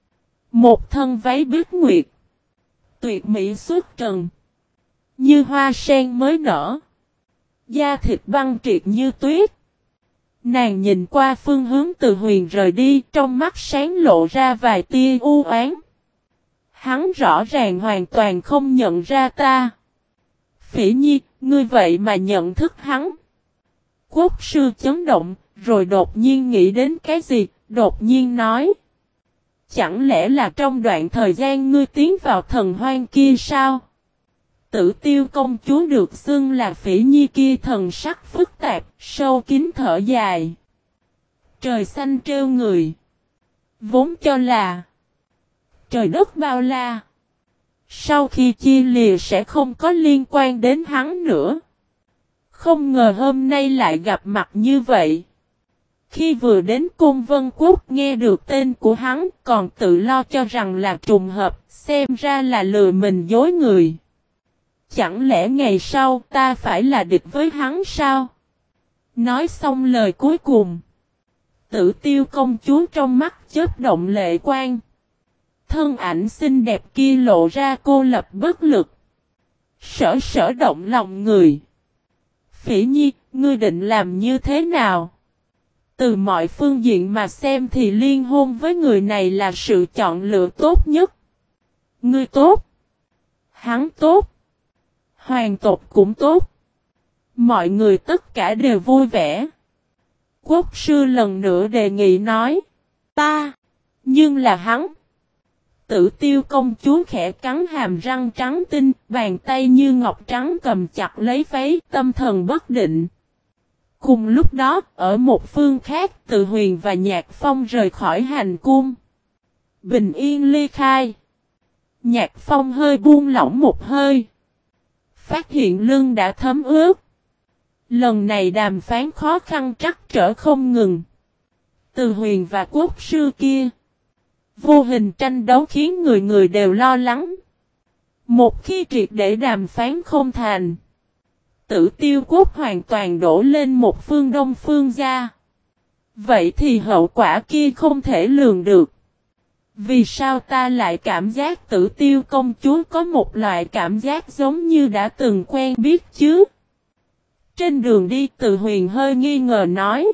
Một thân váy bích nguyệt. Tuyệt mỹ xuất trần. Như hoa sen mới nở. Da thịt băng triệt như tuyết. Nàng nhìn qua phương hướng Từ Huyền rời đi, trong mắt sáng lộ ra vài tia u oán. Hắn rõ ràng hoàn toàn không nhận ra ta. Phỉ Nhi, ngươi vậy mà nhận thức hắn. Quốc sư chấn động, rồi đột nhiên nghĩ đến cái gì, đột nhiên nói. Chẳng lẽ là trong đoạn thời gian ngươi tiến vào thần hoang kia sao? Tử Tiêu công chúa được xưng là Phỉ Nhi kia thần sắc phức tạp, sâu kín thở dài. Trời xanh trêu người. Vốn cho là trời đất bao la. Sau khi chia lìa sẽ không có liên quan đến hắn nữa. Không ngờ hôm nay lại gặp mặt như vậy. Khi vừa đến Côn Vân Quốc nghe được tên của hắn còn tự lo cho rằng là trùng hợp, xem ra là lừa mình dối người. Chẳng lẽ ngày sau ta phải là địch với hắn sao? Nói xong lời cuối cùng. Tử Tiêu công chúa trong mắt chớp động lệ quang. Thân ảnh xinh đẹp kia lộ ra cô lập bất lực. Sở sở động lòng người. Phỉ Nhi, ngươi định làm như thế nào? Từ mọi phương diện mà xem thì liên hôn với người này là sự chọn lựa tốt nhất. Ngươi tốt. Hắn tốt. Hoàng tộc cũng tốt. Mọi người tất cả đều vui vẻ. Quốc sư lần nữa đề nghị nói. Ta. Nhưng là hắn. Tử Tiêu công chúa khẽ cắn hàm răng trắng tinh, bàn tay như ngọc trắng cầm chặt lấy váy, tâm thần bất định. Cùng lúc đó, ở một phương khác, Từ Huyền và Nhạc Phong rời khỏi hành cung. Bình yên ly khai. Nhạc Phong hơi buông lỏng một hơi. Phát hiện lưng đã thấm ướt. Lần này đàm phán khó khăn trắc trở không ngừng. Từ Huyền và quốc sư kia. Vô hình tranh đấu khiến người người đều lo lắng. Một khi triệt để đàm phán không thành. Tử Tiêu quốc hoàn toàn đổ lên một phương đông phương gia. Vậy thì hậu quả kia không thể lường được. Vì sao ta lại cảm giác Tử Tiêu công chúa có một loại cảm giác giống như đã từng quen biết chứ? Trên đường đi Từ Huyền hơi nghi ngờ nói.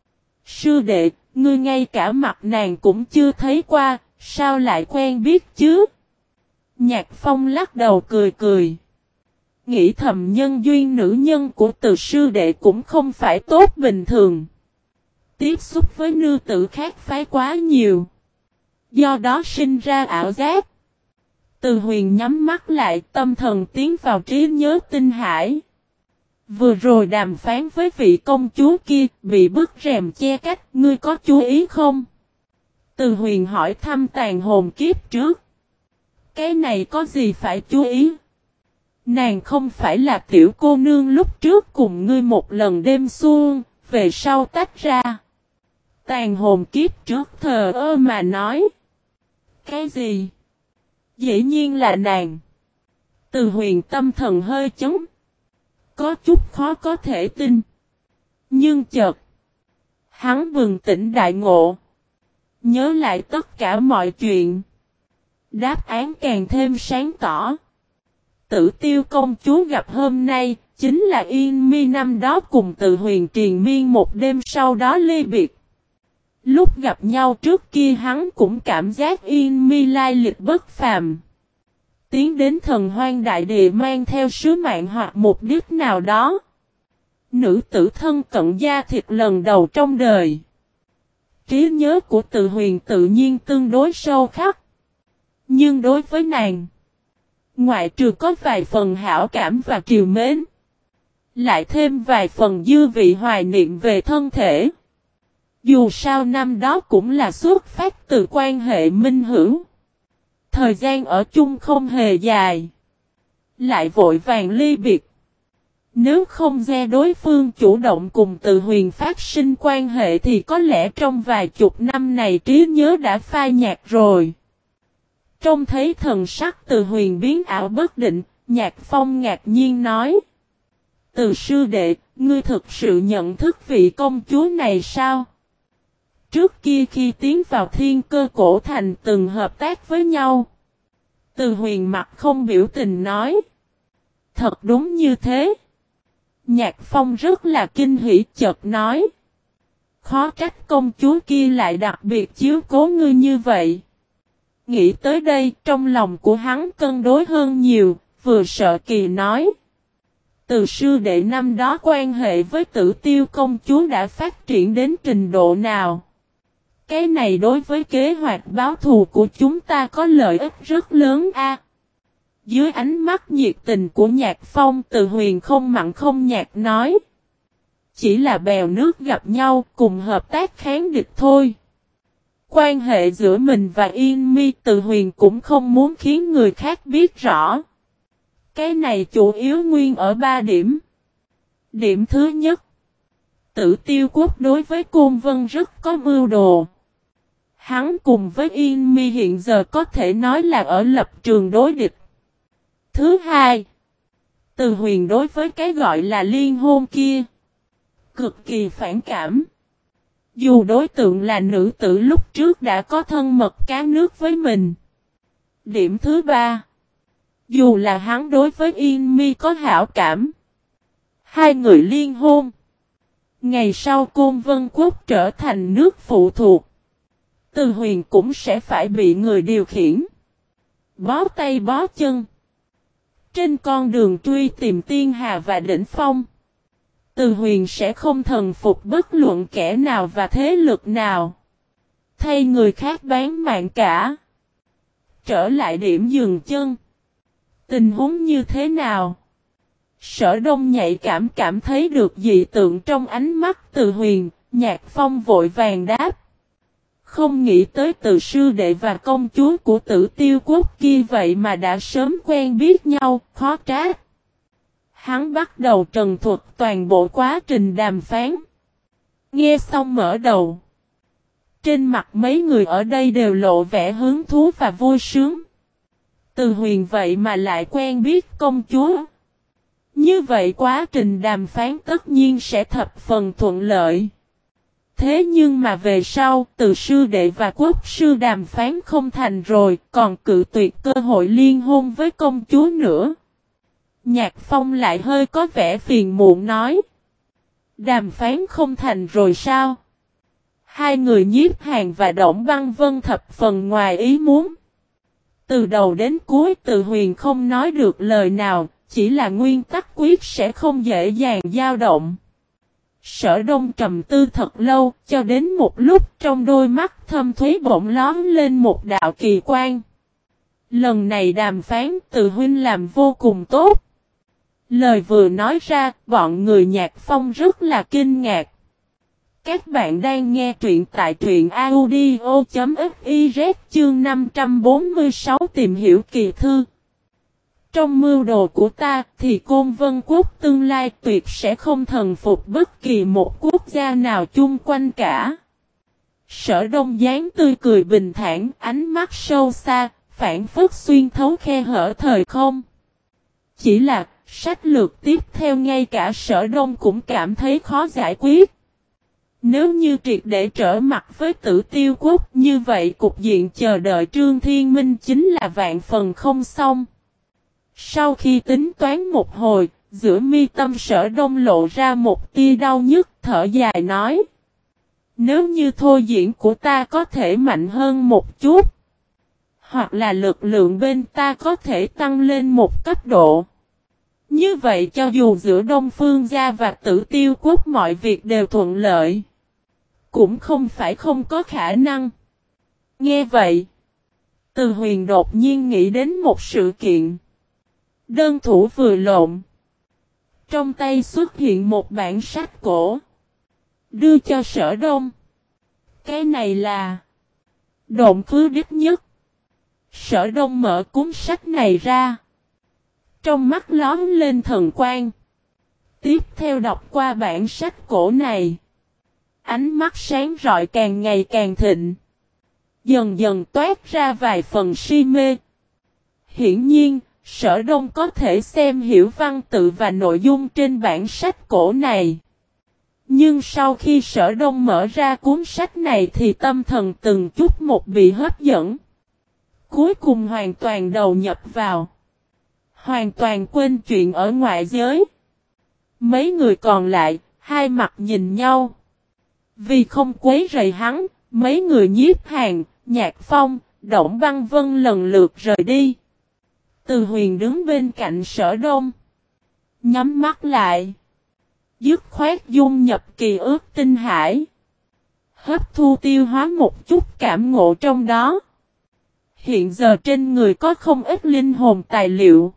Sư đệ, ngươi ngay cả mặt nàng cũng chưa thấy qua, sao lại quen biết chứ? Nhạc Phong lắc đầu cười cười. Nghĩ thầm nhân duyên nữ nhân của Từ sư đệ cũng không phải tốt bình thường. Tiếp xúc với nữ tử khác phái quá nhiều. Do đó sinh ra ảo giác. Từ Huyền nhắm mắt lại, tâm thần tiến vào trí nhớ tinh hải. Vừa rồi đàm phán với vị công chúa kia, bị bức rèm che cách, ngươi có chú ý không? Từ Huyền hỏi thăm tàn hồn kiếp trước. Cái này có gì phải chú ý? Nàng không phải là tiểu cô nương lúc trước cùng ngươi một lần đêm xuông, về sau tách ra. Tàn hồn kiếp trước thờ ơ mà nói. Cái gì? Dĩ nhiên là nàng. Từ Huyền tâm thần hơi chấn. Có chút khó có thể tin. Nhưng chợt. Hắn bừng tỉnh đại ngộ. Nhớ lại tất cả mọi chuyện. Đáp án càng thêm sáng tỏ. Tử Tiêu công chúa gặp hôm nay, chính là Yên Mi năm đó cùng Từ Huyền triền miên một đêm sau đó ly biệt. Lúc gặp nhau trước kia hắn cũng cảm giác Yên Mi lai lịch bất phàm. Tiến đến thần hoang đại địa mang theo sứ mạng hoặc mục đích nào đó. Nữ tử thân cận da thịt lần đầu trong đời. Trí nhớ của Từ Huyền tự nhiên tương đối sâu khắc. Nhưng đối với nàng, ngoại trừ có vài phần hảo cảm và triều mến, lại thêm vài phần dư vị hoài niệm về thân thể. Dù sao năm đó cũng là xuất phát từ quan hệ minh hữu. Thời gian ở chung không hề dài. Lại vội vàng ly biệt. Nếu không re đối phương chủ động cùng Từ Huyền phát sinh quan hệ thì có lẽ trong vài chục năm này trí nhớ đã phai nhạt rồi. Trông thấy thần sắc Từ Huyền biến ảo bất định, Nhạc Phong ngạc nhiên nói. Từ sư đệ, ngươi thực sự nhận thức vị công chúa này sao? Trước kia khi tiến vào Thiên Cơ Cổ Thành từng hợp tác với nhau. Từ Huyền mặt không biểu tình nói. Thật đúng như thế. Nhạc Phong rất là kinh hỉ chợt nói. Khó trách công chúa kia lại đặc biệt chiếu cố ngươi như vậy. Nghĩ tới đây trong lòng của hắn cân đối hơn nhiều, vừa sợ kỳ nói. Từ sư đệ năm đó quan hệ với Tử Tiêu công chúa đã phát triển đến trình độ nào? Cái này đối với kế hoạch báo thù của chúng ta có lợi ích rất lớn a. À, dưới ánh mắt nhiệt tình của Nhạc Phong, Từ Huyền không mặn không nhạt nói. Chỉ là bèo nước gặp nhau cùng hợp tác kháng địch thôi. Quan hệ giữa mình và Yên Mi, Từ Huyền cũng không muốn khiến người khác biết rõ. Cái này chủ yếu nguyên ở ba điểm. Điểm thứ nhất. Tử Tiêu quốc đối với Côn Vân rất có mưu đồ. Hắn cùng với Yên Mi hiện giờ có thể nói là ở lập trường đối địch. Thứ hai. Từ Huyền đối với cái gọi là liên hôn kia. Cực kỳ phản cảm. Dù đối tượng là nữ tử lúc trước đã có thân mật cá nước với mình. Điểm thứ ba. Dù là hắn đối với Yên Mi có hảo cảm. Hai người liên hôn. Ngày sau Côn Vân Quốc trở thành nước phụ thuộc. Từ Huyền cũng sẽ phải bị người điều khiển. Bó tay bó chân. Trên con đường truy tìm Tiên Hà và Đỉnh Phong. Từ Huyền sẽ không thần phục bất luận kẻ nào và thế lực nào. Thay người khác bán mạng cả. Trở lại điểm dừng chân. Tình huống như thế nào? Sở Đông nhạy cảm cảm thấy được dị tượng trong ánh mắt Từ Huyền, Nhạc Phong vội vàng đáp. Không nghĩ tới Từ sư đệ và công chúa của Tử Tiêu quốc kia vậy mà đã sớm quen biết nhau, khó trách. Hắn bắt đầu trần thuật toàn bộ quá trình đàm phán. Nghe xong mở đầu. Trên mặt mấy người ở đây đều lộ vẻ hứng thú và vui sướng. Từ Huyền vậy mà lại quen biết công chúa. Như vậy quá trình đàm phán tất nhiên sẽ thập phần thuận lợi. Thế nhưng mà về sau, Từ sư đệ và quốc sư đàm phán không thành rồi, còn cự tuyệt cơ hội liên hôn với công chúa nữa. Nhạc Phong lại hơi có vẻ phiền muộn nói. Đàm phán không thành rồi sao? Hai người Nhiếp Hàn và Đổng Băng Vân thập phần ngoài ý muốn. Từ đầu đến cuối Từ Huyền không nói được lời nào, chỉ là nguyên tắc quyết sẽ không dễ dàng dao động. Sở Đông trầm tư thật lâu, cho đến một lúc trong đôi mắt thâm thúy bỗng lóm lên một đạo kỳ quan. Lần này đàm phán Từ huynh làm vô cùng tốt. Lời vừa nói ra, bọn người Nhạc Phong rất là kinh ngạc. Các bạn đang nghe truyện tại truyện audio chấm fiz chương năm trăm bốn mươi sáu tìm hiểu kỳ thư. Trong mưu đồ của ta thì Côn Vân Quốc tương lai tuyệt sẽ không thần phục bất kỳ một quốc gia nào chung quanh cả. Sở Đông dáng tươi cười bình thản, ánh mắt sâu xa, phản phất xuyên thấu khe hở thời không. Chỉ là, sách lược tiếp theo ngay cả Sở Đông cũng cảm thấy khó giải quyết. Nếu như triệt để trở mặt với Tử Tiêu quốc, Như vậy cục diện chờ đợi Trương Thiên Minh chính là vạn phần không xong. Sau khi tính toán một hồi, giữa mi tâm Sở Đông lộ ra một tia đau nhức, thở dài nói. Nếu như thôi diễn của ta có thể mạnh hơn một chút, hoặc là lực lượng bên ta có thể tăng lên một cấp độ. Như vậy cho dù giữa Đông Phương Gia và Tử Tiêu Quốc mọi việc đều thuận lợi, cũng không phải không có khả năng. Nghe vậy, Từ Huyền đột nhiên nghĩ đến một sự kiện. Đơn thủ vừa lộn, trong tay xuất hiện một bản sách cổ, đưa cho Sở Đông. Cái này là Độn Khứ Đích Nhất. Sở Đông mở cuốn sách này ra, trong mắt lóe lên thần quang. Tiếp theo đọc qua bản sách cổ này, ánh mắt sáng rọi càng ngày càng thịnh, dần dần toát ra vài phần si mê. Hiển nhiên, Sở Đông có thể xem hiểu văn tự và nội dung trên bản sách cổ này. Nhưng sau khi Sở Đông mở ra cuốn sách này thì tâm thần từng chút một bị hấp dẫn. Cuối cùng hoàn toàn đầu nhập vào, hoàn toàn quên chuyện ở ngoại giới. Mấy người còn lại, hai mặt nhìn nhau. Vì không quấy rầy hắn, mấy người Nhiếp Hàn, Nhạc Phong, Đổng Băng Vân lần lượt rời đi. Từ Huyền đứng bên cạnh Sở Đông, nhắm mắt lại, dứt khoát dung nhập kỳ ước tinh hải, hấp thu tiêu hóa một chút cảm ngộ trong đó. Hiện giờ trên người có không ít linh hồn tài liệu,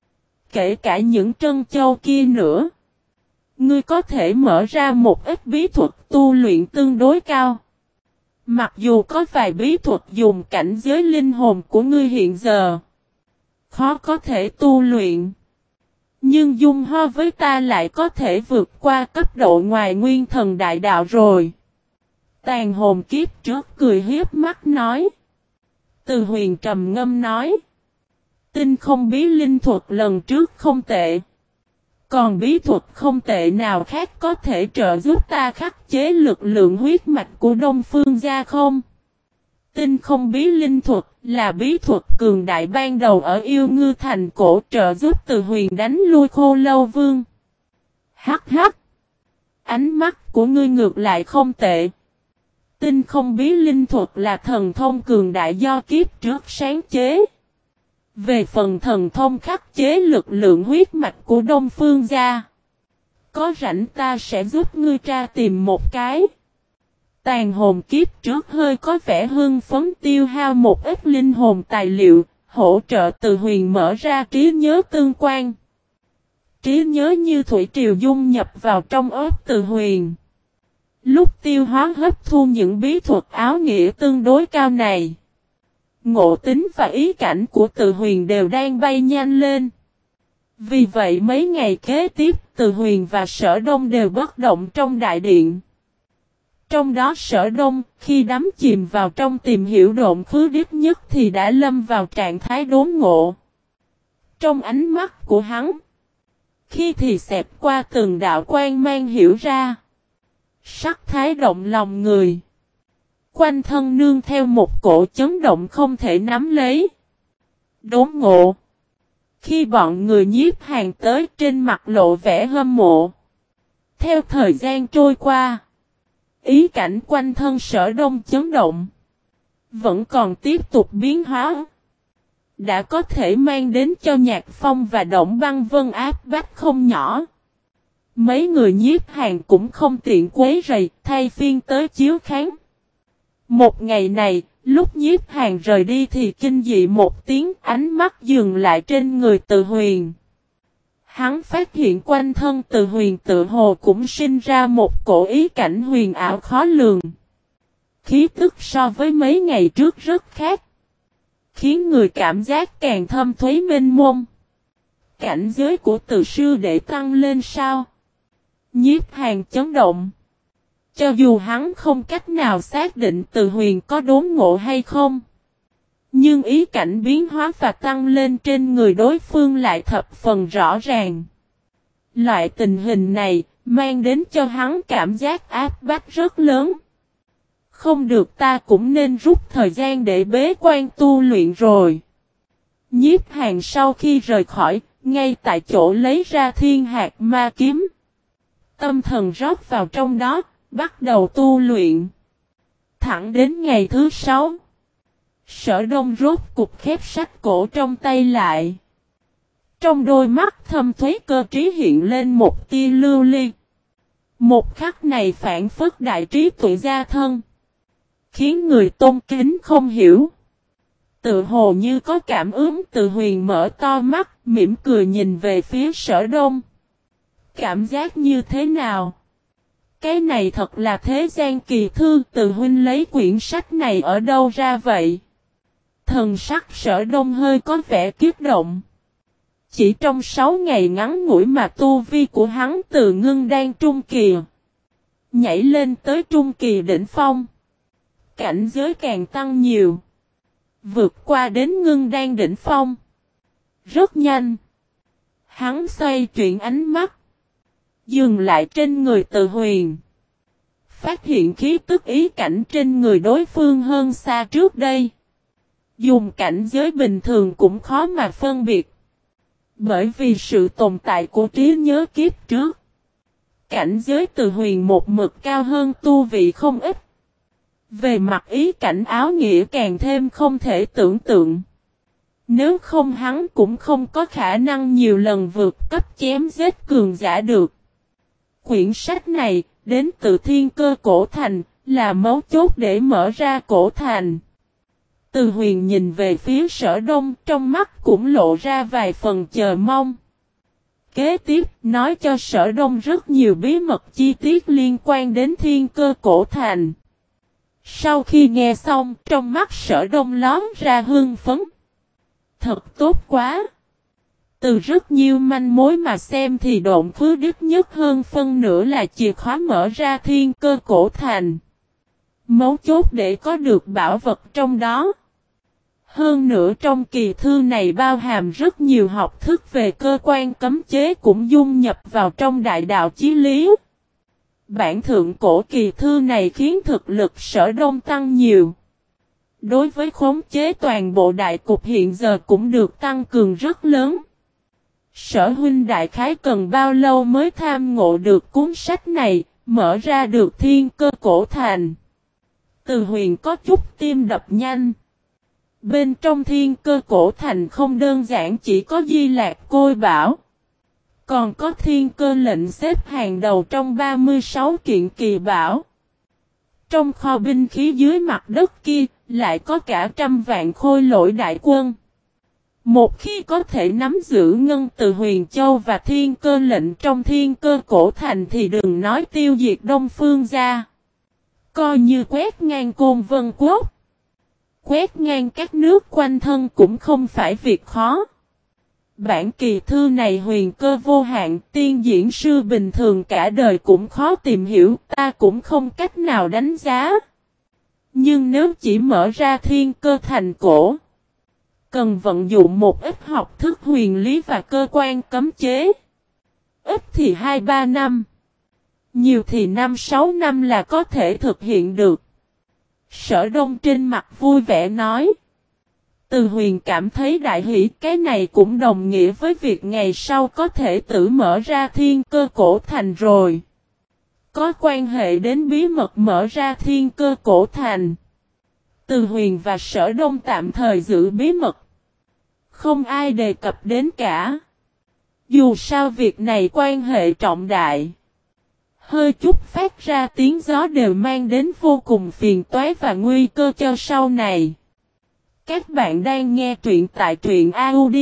kể cả những trân châu kia nữa. Ngươi có thể mở ra một ít bí thuật tu luyện tương đối cao. Mặc dù có vài bí thuật dùng cảnh giới linh hồn của ngươi hiện giờ khó có thể tu luyện, nhưng dung ho với ta lại có thể vượt qua cấp độ ngoài nguyên thần đại đạo rồi. Tàn hồn kiếp trước cười hiếp mắt nói. Từ Huyền trầm ngâm nói. Tinh không bí linh thuật lần trước không tệ. Còn bí thuật không tệ nào khác có thể trợ giúp ta khắc chế lực lượng huyết mạch của Đông Phương Gia không? Tinh không bí linh thuật là bí thuật cường đại ban đầu ở Yêu Ngư Thành cổ, trợ giúp Từ Huyền đánh lui Khô Lâu Vương. Hắc hắc! Ánh mắt của ngươi ngược lại không tệ. Tinh không bí linh thuật là thần thông cường đại do kiếp trước sáng chế. Về phần thần thông khắc chế lực lượng huyết mạch của Đông Phương Gia, có rảnh ta sẽ giúp ngươi tra tìm một cái. Tàn hồn kiếp trước hơi có vẻ hưng phấn tiêu hao một ít linh hồn tài liệu, hỗ trợ Từ Huyền mở ra trí nhớ tương quan. Trí nhớ như thủy triều dung nhập vào trong óc Từ Huyền. Lúc tiêu hóa hấp thu những bí thuật áo nghĩa tương đối cao này, ngộ tính và ý cảnh của Từ Huyền đều đang bay nhanh lên. Vì vậy mấy ngày kế tiếp Từ Huyền và Sở Đông đều bất động trong đại điện. Trong đó Sở Đông khi đắm chìm vào trong tìm hiểu Độn Khứ Đích Nhất thì đã lâm vào trạng thái đốn ngộ. Trong ánh mắt của hắn, khi thì xẹp qua từng đạo quan mang hiểu ra, sắc thái động lòng người. Quanh thân nương theo một cổ chấn động không thể nắm lấy. Đốn ngộ. Khi bọn người Nhiếp Hàn tới trên mặt lộ vẻ hâm mộ. Theo thời gian trôi qua, ý cảnh quanh thân Sở Đông chấn động vẫn còn tiếp tục biến hóa. Đã có thể mang đến cho Nhạc Phong và Đổng Băng Vân áp bách không nhỏ. Mấy người Nhiếp Hàn cũng không tiện quấy rầy, thay phiên tới chiếu kháng. Một ngày này, lúc Nhiếp Hàn rời đi thì kinh dị một tiếng, ánh mắt dừng lại trên người Từ Huyền. Hắn phát hiện quanh thân Từ Huyền tự hồ cũng sinh ra một cổ ý cảnh huyền ảo khó lường. Khí tức so với mấy ngày trước rất khác, khiến người cảm giác càng thâm thúy mênh mông. Cảnh giới của Từ sư đệ tăng lên sao? Nhiếp Hàn chấn động. Cho dù hắn không cách nào xác định Từ Huyền có đốn ngộ hay không, nhưng ý cảnh biến hóa và tăng lên trên người đối phương lại thập phần rõ ràng. Loại tình hình này mang đến cho hắn cảm giác áp bách rất lớn. Không được, ta cũng nên rút thời gian để bế quan tu luyện rồi. Nhiếp Hàn sau khi rời khỏi, ngay tại chỗ lấy ra thiên hạt ma kiếm. Tâm thần rót vào trong đó, bắt đầu tu luyện. Thẳng đến ngày thứ sáu. Sở Đông rốt cục khép sách cổ trong tay lại. Trong đôi mắt thâm thúy cơ trí hiện lên một tia lưu ly. Một khắc này phản phất đại trí tuệ gia thân. Khiến người tôn kính không hiểu. Tự hồ như có cảm ứng. Từ Huyền mở to mắt, mỉm cười nhìn về phía Sở Đông. Cảm giác như thế nào? Cái này thật là thế gian kỳ thư. Từ huynh lấy quyển sách này ở đâu ra vậy? Thần sắc Sở Đông hơi có vẻ kiếp động. Chỉ trong sáu ngày ngắn ngủi mà tu vi của hắn từ ngưng đan trung kỳ nhảy lên tới trung kỳ đỉnh phong. Cảnh giới càng tăng nhiều. Vượt qua đến ngưng đan đỉnh phong. Rất nhanh. Hắn xoay chuyển ánh mắt. Dừng lại trên người Từ Huyền. Phát hiện khí tức ý cảnh trên người đối phương hơn xa trước đây. Dùng cảnh giới bình thường cũng khó mà phân biệt. Bởi vì sự tồn tại của trí nhớ kiếp trước. Cảnh giới Từ Huyền một mực cao hơn tu vị không ít. Về mặt ý cảnh áo nghĩa càng thêm không thể tưởng tượng. Nếu không hắn cũng không có khả năng nhiều lần vượt cấp chém giết cường giả được. Quyển sách này, đến từ Thiên Cơ Cổ Thành, là mấu chốt để mở ra cổ thành. Từ Huyền nhìn về phía Sở Đông, trong mắt cũng lộ ra vài phần chờ mong. Kế tiếp, nói cho Sở Đông rất nhiều bí mật chi tiết liên quan đến Thiên Cơ Cổ Thành. Sau khi nghe xong, trong mắt Sở Đông lóm ra hưng phấn. Thật tốt quá! Từ rất nhiều manh mối mà xem thì độn khứ đích nhất hơn phân nửa là chìa khóa mở ra Thiên Cơ Cổ Thành. Mấu chốt để có được bảo vật trong đó. Hơn nữa trong kỳ thư này bao hàm rất nhiều học thức về cơ quan cấm chế cũng dung nhập vào trong đại đạo chí lý. Bản thượng cổ kỳ thư này khiến thực lực Sở Đông tăng nhiều. Đối với khống chế toàn bộ đại cục hiện giờ cũng được tăng cường rất lớn. Sở huynh đại khái cần bao lâu mới tham ngộ được cuốn sách này, mở ra được Thiên Cơ Cổ Thành? Từ Huyền có chút tim đập nhanh. Bên trong Thiên Cơ Cổ Thành không đơn giản chỉ có Di Lạc Côi Bảo. Còn có Thiên Cơ lệnh xếp hàng đầu trong ba mươi sáu kiện kỳ bảo. Trong kho binh khí dưới mặt đất kia, lại có cả trăm vạn khôi lỗi đại quân. Một khi có thể nắm giữ Ngân Từ Huyền Châu và Thiên Cơ lệnh trong Thiên Cơ Cổ Thành thì đừng nói tiêu diệt Đông Phương gia. Coi như quét ngang Côn Vân Quốc. Quét ngang các nước quanh thân cũng không phải việc khó. Bản kỳ thư này huyền cơ vô hạn, tiên diễn sư bình thường cả đời cũng khó tìm hiểu, ta cũng không cách nào đánh giá. Nhưng nếu chỉ mở ra Thiên Cơ thành cổ, cần vận dụng một ít học thức huyền lý và cơ quan cấm chế. Ít thì hai ba năm, nhiều thì năm sáu năm là có thể thực hiện được. Sở Đông trên mặt vui vẻ nói. Từ Huyền cảm thấy đại hỷ, cái này cũng đồng nghĩa với việc ngày sau có thể tự mở ra Thiên Cơ Cổ Thành rồi. Có quan hệ đến bí mật mở ra Thiên Cơ Cổ Thành. Từ Huyền và Sở Đông tạm thời giữ bí mật. Không ai đề cập đến cả. Dù sao việc này quan hệ trọng đại. Hơi chút phát ra tiếng gió đều mang đến vô cùng phiền toái và nguy cơ cho sau này. Các bạn đang nghe truyện tại truyện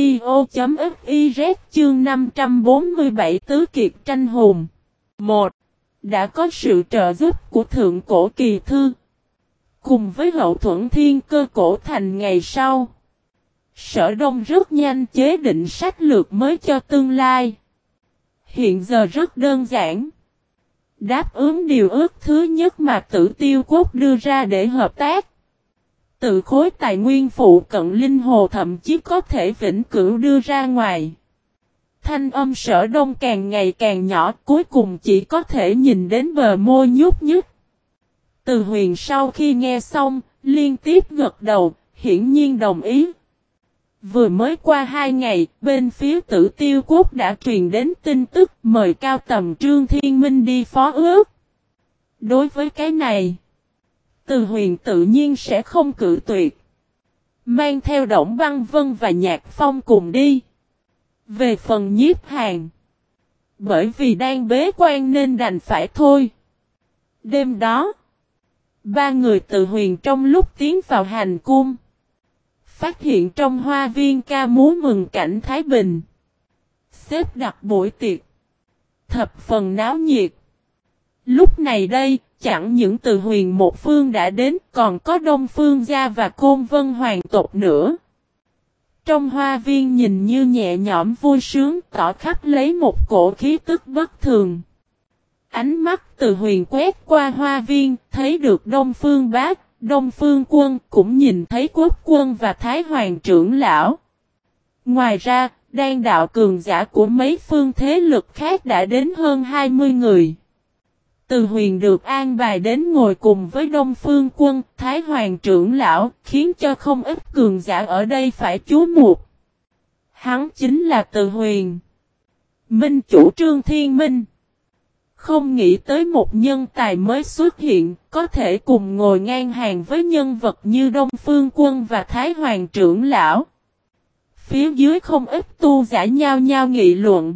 audio.fiz chương năm trăm bốn mươi bảy Tứ Kiệt Tranh Hùng. một. Đã có sự trợ giúp của Thượng Cổ Kỳ Thư. Cùng với hậu thuẫn Thiên Cơ Cổ Thành ngày sau. Sở Đông rất nhanh chế định sách lược mới cho tương lai. Hiện giờ rất đơn giản. Đáp ứng điều ước thứ nhất mà Tử Tiêu Quốc đưa ra để hợp tác. Tự khối tài nguyên phụ cận linh hồ thậm chí có thể vĩnh cửu đưa ra ngoài. Thanh âm Sở Đông càng ngày càng nhỏ, cuối cùng chỉ có thể nhìn đến bờ môi nhúc nhích. Từ Huyền sau khi nghe xong, liên tiếp gật đầu, hiển nhiên đồng ý. Vừa mới qua hai ngày, bên phía Tử Tiêu Quốc đã truyền đến tin tức mời cao tầm Trương Thiên Minh đi phó ước. Đối với cái này, Từ Huyền tự nhiên sẽ không cự tuyệt. Mang theo Đổng Băng Vân và Nhạc Phong cùng đi. Về phần Nhiếp Hàn, bởi vì đang bế quan nên đành phải thôi. Đêm đó, ba người Từ Huyền trong lúc tiến vào hành cung, phát hiện trong hoa viên ca múa mừng cảnh Thái Bình. Xếp đặt buổi tiệc, thập phần náo nhiệt. Lúc này đây, chẳng những Từ Huyền một phương đã đến, còn có Đông Phương Gia và Côn Vân Hoàng tộc nữa. Trong hoa viên nhìn như nhẹ nhõm vui sướng, tỏ khắp lấy một cổ khí tức bất thường. Ánh mắt Từ Huyền quét qua hoa viên, thấy được Đông Phương Bác, Đông Phương Quân, cũng nhìn thấy Quốc Quân và Thái Hoàng trưởng lão. Ngoài ra, đan đạo cường giả của mấy phương thế lực khác đã đến hơn hai mươi người. Từ Huyền được an bài đến ngồi cùng với Đông Phương Quân, Thái Hoàng trưởng lão, khiến cho không ít cường giả ở đây phải chú mục. Hắn chính là Từ Huyền, minh chủ Trương Thiên Minh. Không nghĩ tới một nhân tài mới xuất hiện, có thể cùng ngồi ngang hàng với nhân vật như Đông Phương Quân và Thái Hoàng trưởng lão. Phía dưới không ít tu giả nhao nhao nghị luận.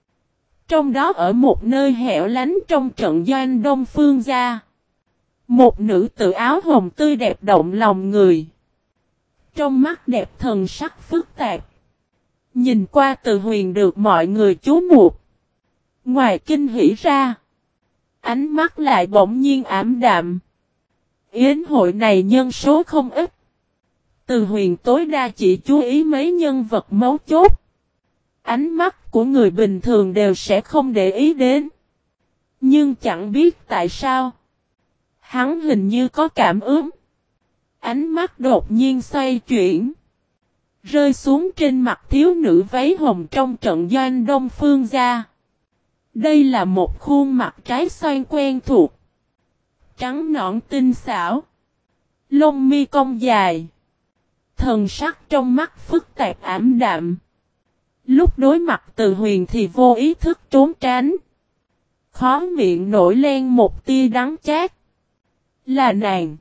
Trong đó ở một nơi hẻo lánh trong trận doanh Đông Phương Gia, một nữ tử áo hồng tươi đẹp động lòng người. Trong mắt đẹp thần sắc phức tạp. Nhìn qua Từ Huyền được mọi người chú mục. Ngoài kinh hỉ ra, ánh mắt lại bỗng nhiên ảm đạm. Yến hội này nhân số không ít. Từ Huyền tối đa chỉ chú ý mấy nhân vật mấu chốt. Ánh mắt của người bình thường đều sẽ không để ý đến. Nhưng chẳng biết tại sao, hắn hình như có cảm ứng. Ánh mắt đột nhiên xoay chuyển, rơi xuống trên mặt thiếu nữ váy hồng trong trận doanh Đông Phương Gia. Đây là một khuôn mặt trái xoan quen thuộc. Trắng nõn tinh xảo, lông mi cong dài, thần sắc trong mắt phức tạp ảm đạm. Lúc đối mặt Từ Huyền thì vô ý thức trốn tránh. Khó miệng nổi lên một tia đắng chát. Là nàng.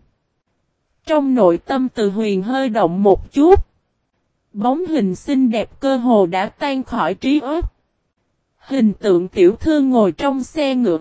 Trong nội tâm Từ Huyền hơi động một chút. Bóng hình xinh đẹp cơ hồ đã tan khỏi trí óc. Hình tượng tiểu thư ngồi trong xe ngựa,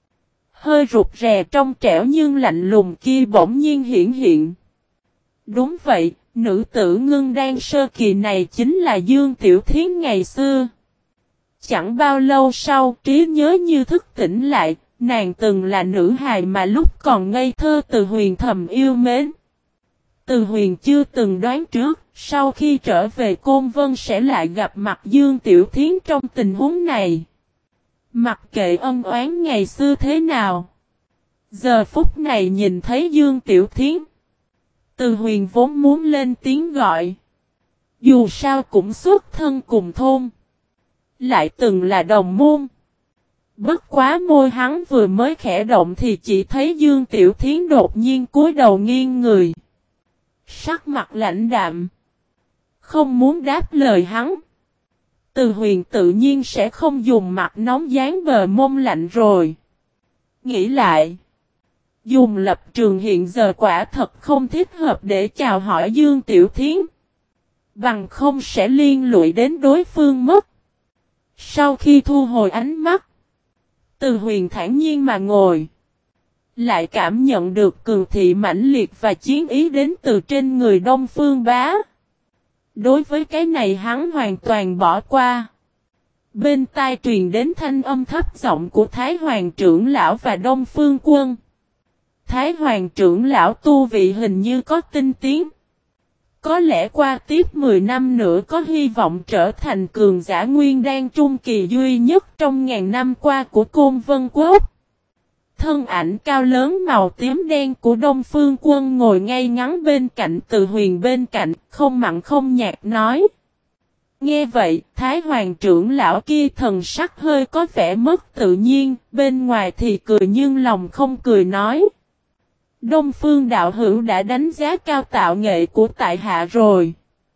hơi rụt rè trong trẻo nhưng lạnh lùng kia bỗng nhiên hiển hiện. Đúng vậy, nữ tử ngưng đan sơ kỳ này chính là Dương Tiểu Thiến ngày xưa. Chẳng bao lâu sau, trí nhớ như thức tỉnh lại, nàng từng là nữ hài mà lúc còn ngây thơ Từ Huyền thầm yêu mến. Từ Huyền chưa từng đoán trước, sau khi trở về Côn Vân sẽ lại gặp mặt Dương Tiểu Thiến trong tình huống này. Mặc kệ ân oán ngày xưa thế nào, giờ phút này nhìn thấy Dương Tiểu Thiến, Từ Huyền vốn muốn lên tiếng gọi. Dù sao cũng xuất thân cùng thôn, lại từng là đồng môn. Bất quá môi hắn vừa mới khẽ động thì chỉ thấy Dương Tiểu Thiến đột nhiên cúi đầu nghiêng người, sắc mặt lạnh đạm, không muốn đáp lời hắn. Từ Huyền tự nhiên sẽ không dùng mặt nóng dán bờ mông lạnh rồi. Nghĩ lại, dùng lập trường hiện giờ quả thật không thích hợp để chào hỏi Dương Tiểu Thiến. Bằng không sẽ liên lụy đến đối phương mất. Sau khi thu hồi ánh mắt, Từ Huyền thản nhiên mà ngồi. Lại cảm nhận được cường thị mãnh liệt và chiến ý đến từ trên người Đông Phương Bá. Đối với cái này hắn hoàn toàn bỏ qua. Bên tai truyền đến thanh âm thấp giọng của Thái Hoàng trưởng lão và Đông Phương Quân. Thái Hoàng trưởng lão tu vị hình như có tinh tiến. Có lẽ qua tiếp mười năm nữa có hy vọng trở thành cường giả nguyên đan trung kỳ duy nhất trong ngàn năm qua của Côn Vân Quốc. Thân ảnh cao lớn màu tím đen của Đông Phương Quân ngồi ngay ngắn bên cạnh Từ Huyền bên cạnh, không mặn không nhạt nói. Nghe vậy, Thái Hoàng trưởng lão kia thần sắc hơi có vẻ mất tự nhiên, bên ngoài thì cười nhưng lòng không cười nói. Đông Phương đạo hữu đã đánh giá cao tạo nghệ của tại hạ rồi.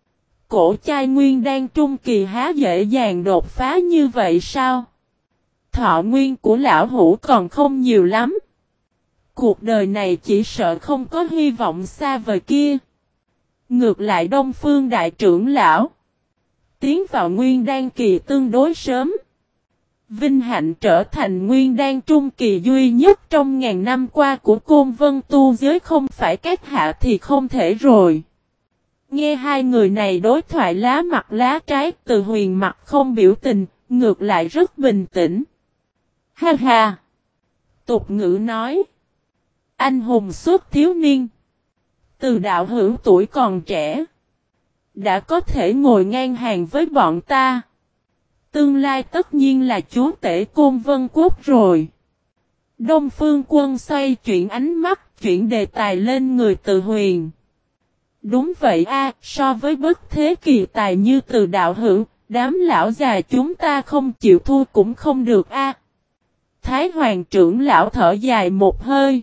Cổ chai nguyên đan trung kỳ há dễ dàng đột phá như vậy sao? Thọ nguyên của lão hữu còn không nhiều lắm. Cuộc đời này chỉ sợ không có hy vọng xa vời kia. Ngược lại Đông Phương đại trưởng lão tiến vào nguyên đan kỳ tương đối sớm. Vinh hạnh trở thành nguyên đan trung kỳ duy nhất trong ngàn năm qua của Côn Vân tu giới, không phải các hạ thì không thể rồi. Nghe hai người này đối thoại lá mặt lá trái, Từ Huyền mặt không biểu tình, ngược lại rất bình tĩnh. Ha ha! Tục ngữ nói. Anh hùng xuất thiếu niên. Từ đạo hữu tuổi còn trẻ. Đã có thể ngồi ngang hàng với bọn ta. Tương lai tất nhiên là chúa tể Côn Vân Quốc rồi. Đông Phương Quân xoay chuyển ánh mắt, chuyển đề tài lên người Từ Huyền. Đúng vậy a, so với bất thế kỳ tài như Từ đạo hữu, đám lão già chúng ta không chịu thua cũng không được a. Thái Hoàng trưởng lão thở dài một hơi.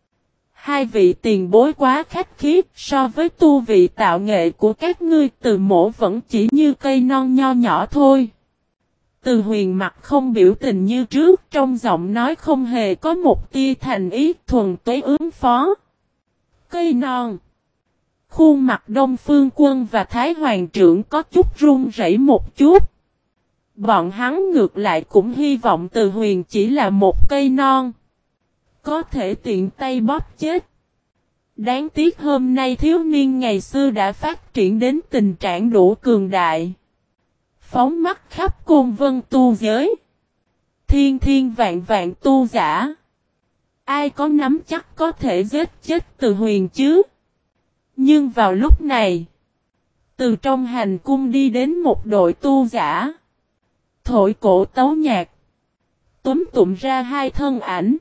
Hai vị tiền bối quá khách khí, so với tu vị tạo nghệ của các ngươi, Từ mỗ vẫn chỉ như cây non nho nhỏ thôi. Từ Huyền mặt không biểu tình như trước, trong giọng nói không hề có một tia thành ý, thuần túy ứng phó. Cây non. Khuôn mặt Đông Phương Quân và Thái Hoàng trưởng có chút run rẩy một chút. Bọn hắn ngược lại cũng hy vọng Từ Huyền chỉ là một cây non. Có thể tiện tay bóp chết. Đáng tiếc hôm nay thiếu niên ngày xưa đã phát triển đến tình trạng đủ cường đại. Phóng mắt khắp Côn Vân tu giới. Thiên thiên vạn vạn tu giả. Ai có nắm chắc có thể giết chết Từ Huyền chứ? Nhưng vào lúc này, từ trong hành cung đi đến một đội tu giả. Thổi cổ tấu nhạc. Túm tụm ra hai thân ảnh.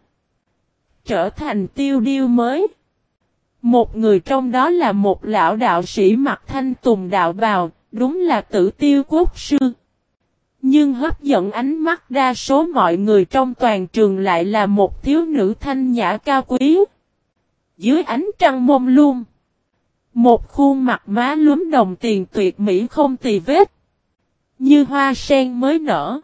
Trở thành tiêu điêu mới. Một người trong đó là một lão đạo sĩ mặc thanh tùng đạo bào, đúng là Tử Tiêu Quốc sư. Nhưng hấp dẫn ánh mắt đa số mọi người trong toàn trường lại là một thiếu nữ thanh nhã cao quý. Dưới ánh trăng mông lung, một khuôn mặt má lúm đồng tiền tuyệt mỹ không tì vết, như hoa sen mới nở.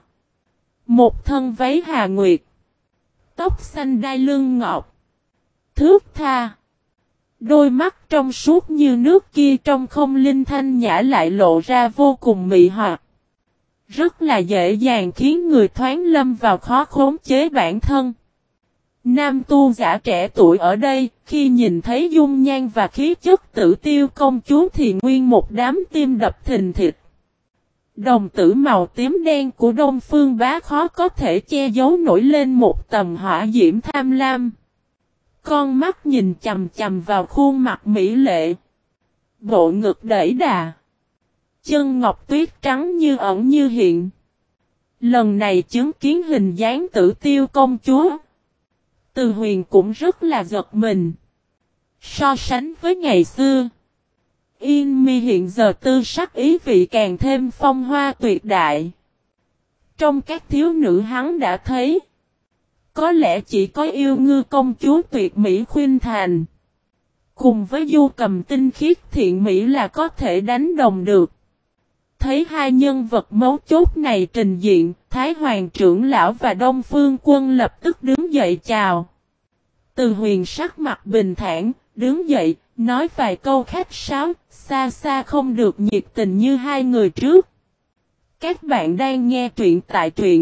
Một thân váy hà nguyệt, tóc xanh đai lưng ngọc, thước tha. Đôi mắt trong suốt như nước kia trong không linh thanh nhã lại lộ ra vô cùng mị hoặc. Rất là dễ dàng khiến người thoáng lâm vào khó khống chế bản thân. Nam tu giả trẻ tuổi ở đây, khi nhìn thấy dung nhan và khí chất Tử Tiêu công chúa thì nguyên một đám tim đập thình thịch. Đồng tử màu tím đen của Đông Phương Bá khó có thể che giấu nổi lên một tầm hỏa diễm tham lam. Con mắt nhìn chầm chầm vào khuôn mặt mỹ lệ. Bộ ngực đẩy đà. Chân ngọc tuyết trắng như ẩn như hiện. Lần này chứng kiến hình dáng Tử Tiêu công chúa, Từ Huyền cũng rất là giật mình. So sánh với ngày xưa, Yên Mi hiện giờ tư sắc ý vị càng thêm phong hoa tuyệt đại. Trong các thiếu nữ hắn đã thấy, có lẽ chỉ có Yêu Ngư công chúa tuyệt mỹ khuynh thành, cùng với Du Cầm tinh khiết thiện mỹ là có thể đánh đồng được. Thấy hai nhân vật mấu chốt này trình diện, Thái Hoàng trưởng lão và Đông Phương Quân lập tức đứng dậy chào. Từ Huyền sắc mặt bình thản, đứng dậy, nói vài câu khách sáo, xa xa không được nhiệt tình như hai người trước. Các bạn đang nghe truyện tại truyện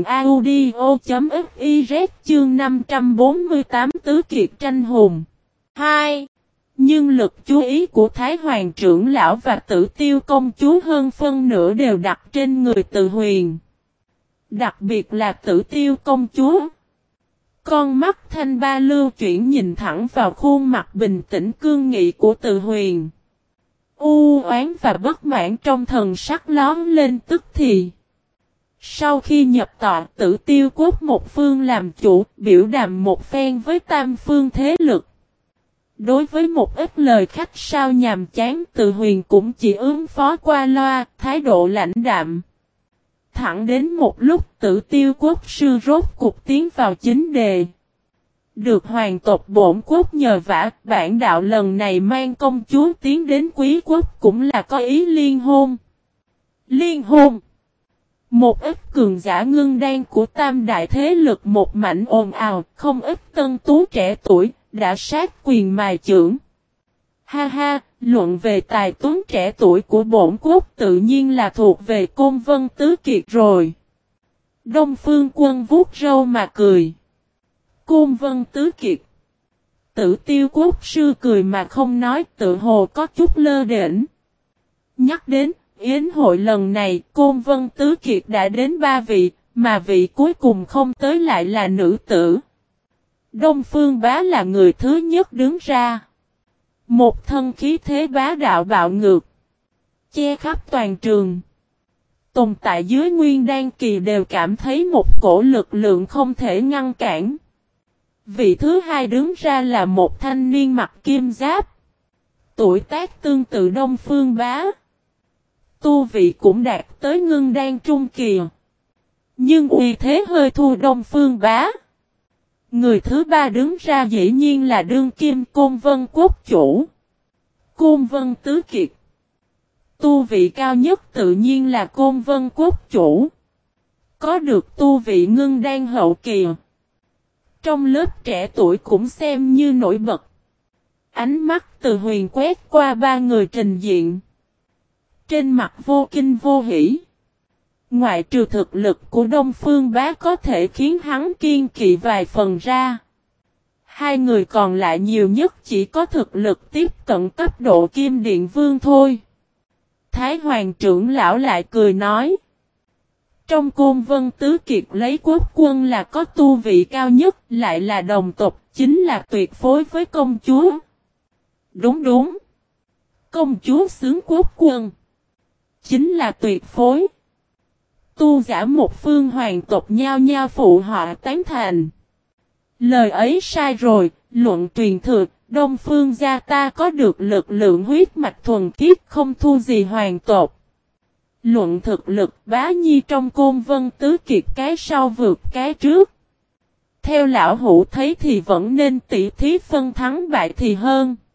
audio.fiz chương năm trăm bốn mươi tám Tứ Kiệt tranh hùng. hai. Nhưng lực chú ý của Thái Hoàng trưởng lão và Tử Tiêu công chúa hơn phân nửa đều đặt trên người Từ Huyền. Đặc biệt là Tử Tiêu công chúa. Con mắt thanh ba lưu chuyển nhìn thẳng vào khuôn mặt bình tĩnh cương nghị của Từ Huyền. U oán và bất mãn trong thần sắc lóm lên tức thì. Sau khi nhập tọa, Tử Tiêu quốc một phương làm chủ, biểu đàm một phen với tam phương thế lực. Đối với một ít lời khách sao nhàm chán, Từ Huyền cũng chỉ ứng phó qua loa, thái độ lãnh đạm. Thẳng đến một lúc Tử Tiêu quốc sư rốt cục tiến vào chính đề. Được hoàng tộc bổn quốc nhờ vả, bản đạo lần này mang công chúa tiến đến quý quốc cũng là có ý liên hôn. Liên hôn. Một ít cường giả ngưng đan của tam đại thế lực một mảnh ồn ào, không ít tân tú trẻ tuổi, đã sát quyền mài chưởng. Ha ha, luận về tài tuấn trẻ tuổi của bổn quốc tự nhiên là thuộc về Côn Vân Tứ Kiệt rồi. Đông Phương Quân vuốt râu mà cười. Côn Vân Tứ Kiệt. Tử Tiêu Quốc sư cười mà không nói, tự hồ có chút lơ đễnh. Nhắc đến yến hội lần này, Côn Vân Tứ Kiệt đã đến ba vị, mà vị cuối cùng không tới lại là nữ tử. Đông Phương Bá là người thứ nhất đứng ra. Một thân khí thế bá đạo bạo ngược, che khắp toàn trường. Tồn tại dưới Nguyên Đan Kỳ đều cảm thấy một cổ lực lượng không thể ngăn cản. Vị thứ hai đứng ra là một thanh niên mặc kim giáp. Tuổi tác tương tự Đông Phương Bá. Tu vị cũng đạt tới ngưng đan trung kỳ. Nhưng uy thế hơi thua Đông Phương Bá. Người thứ ba đứng ra dĩ nhiên là đương kim Côn Vân Quốc chủ. Côn Vân Tứ Kiệt. Tu vị cao nhất tự nhiên là Côn Vân Quốc chủ. Có được tu vị ngưng đan hậu kỳ. Trong lớp trẻ tuổi cũng xem như nổi bật. Ánh mắt từ huyền quét qua ba người trình diện. Trên mặt vô kinh vô hỉ. Ngoại trừ thực lực của Đông Phương Bá có thể khiến hắn kiên kỵ vài phần ra. Hai người còn lại nhiều nhất chỉ có thực lực tiếp cận cấp độ Kim Điện Vương thôi. Thái Hoàng trưởng lão lại cười nói. Trong Côn Vân Tứ Kiệt lấy quốc quân là có tu vị cao nhất, lại là đồng tộc, chính là tuyệt phối với công chúa. Đúng đúng. Công chúa xướng quốc quân. Chính là tuyệt phối. Tu giả một phương hoàng tộc nhao nhao phụ họa tán thành. Lời ấy sai rồi, luận truyền thừa, Đông Phương gia ta có được lực lượng huyết mạch thuần khiết không thua gì hoàng tộc. Luận thực lực Bá Nhi trong Côn Vân Tứ Kiệt cái sau vượt cái trước. Theo lão hữu thấy thì vẫn nên tỉ thí phân thắng bại thì hơn.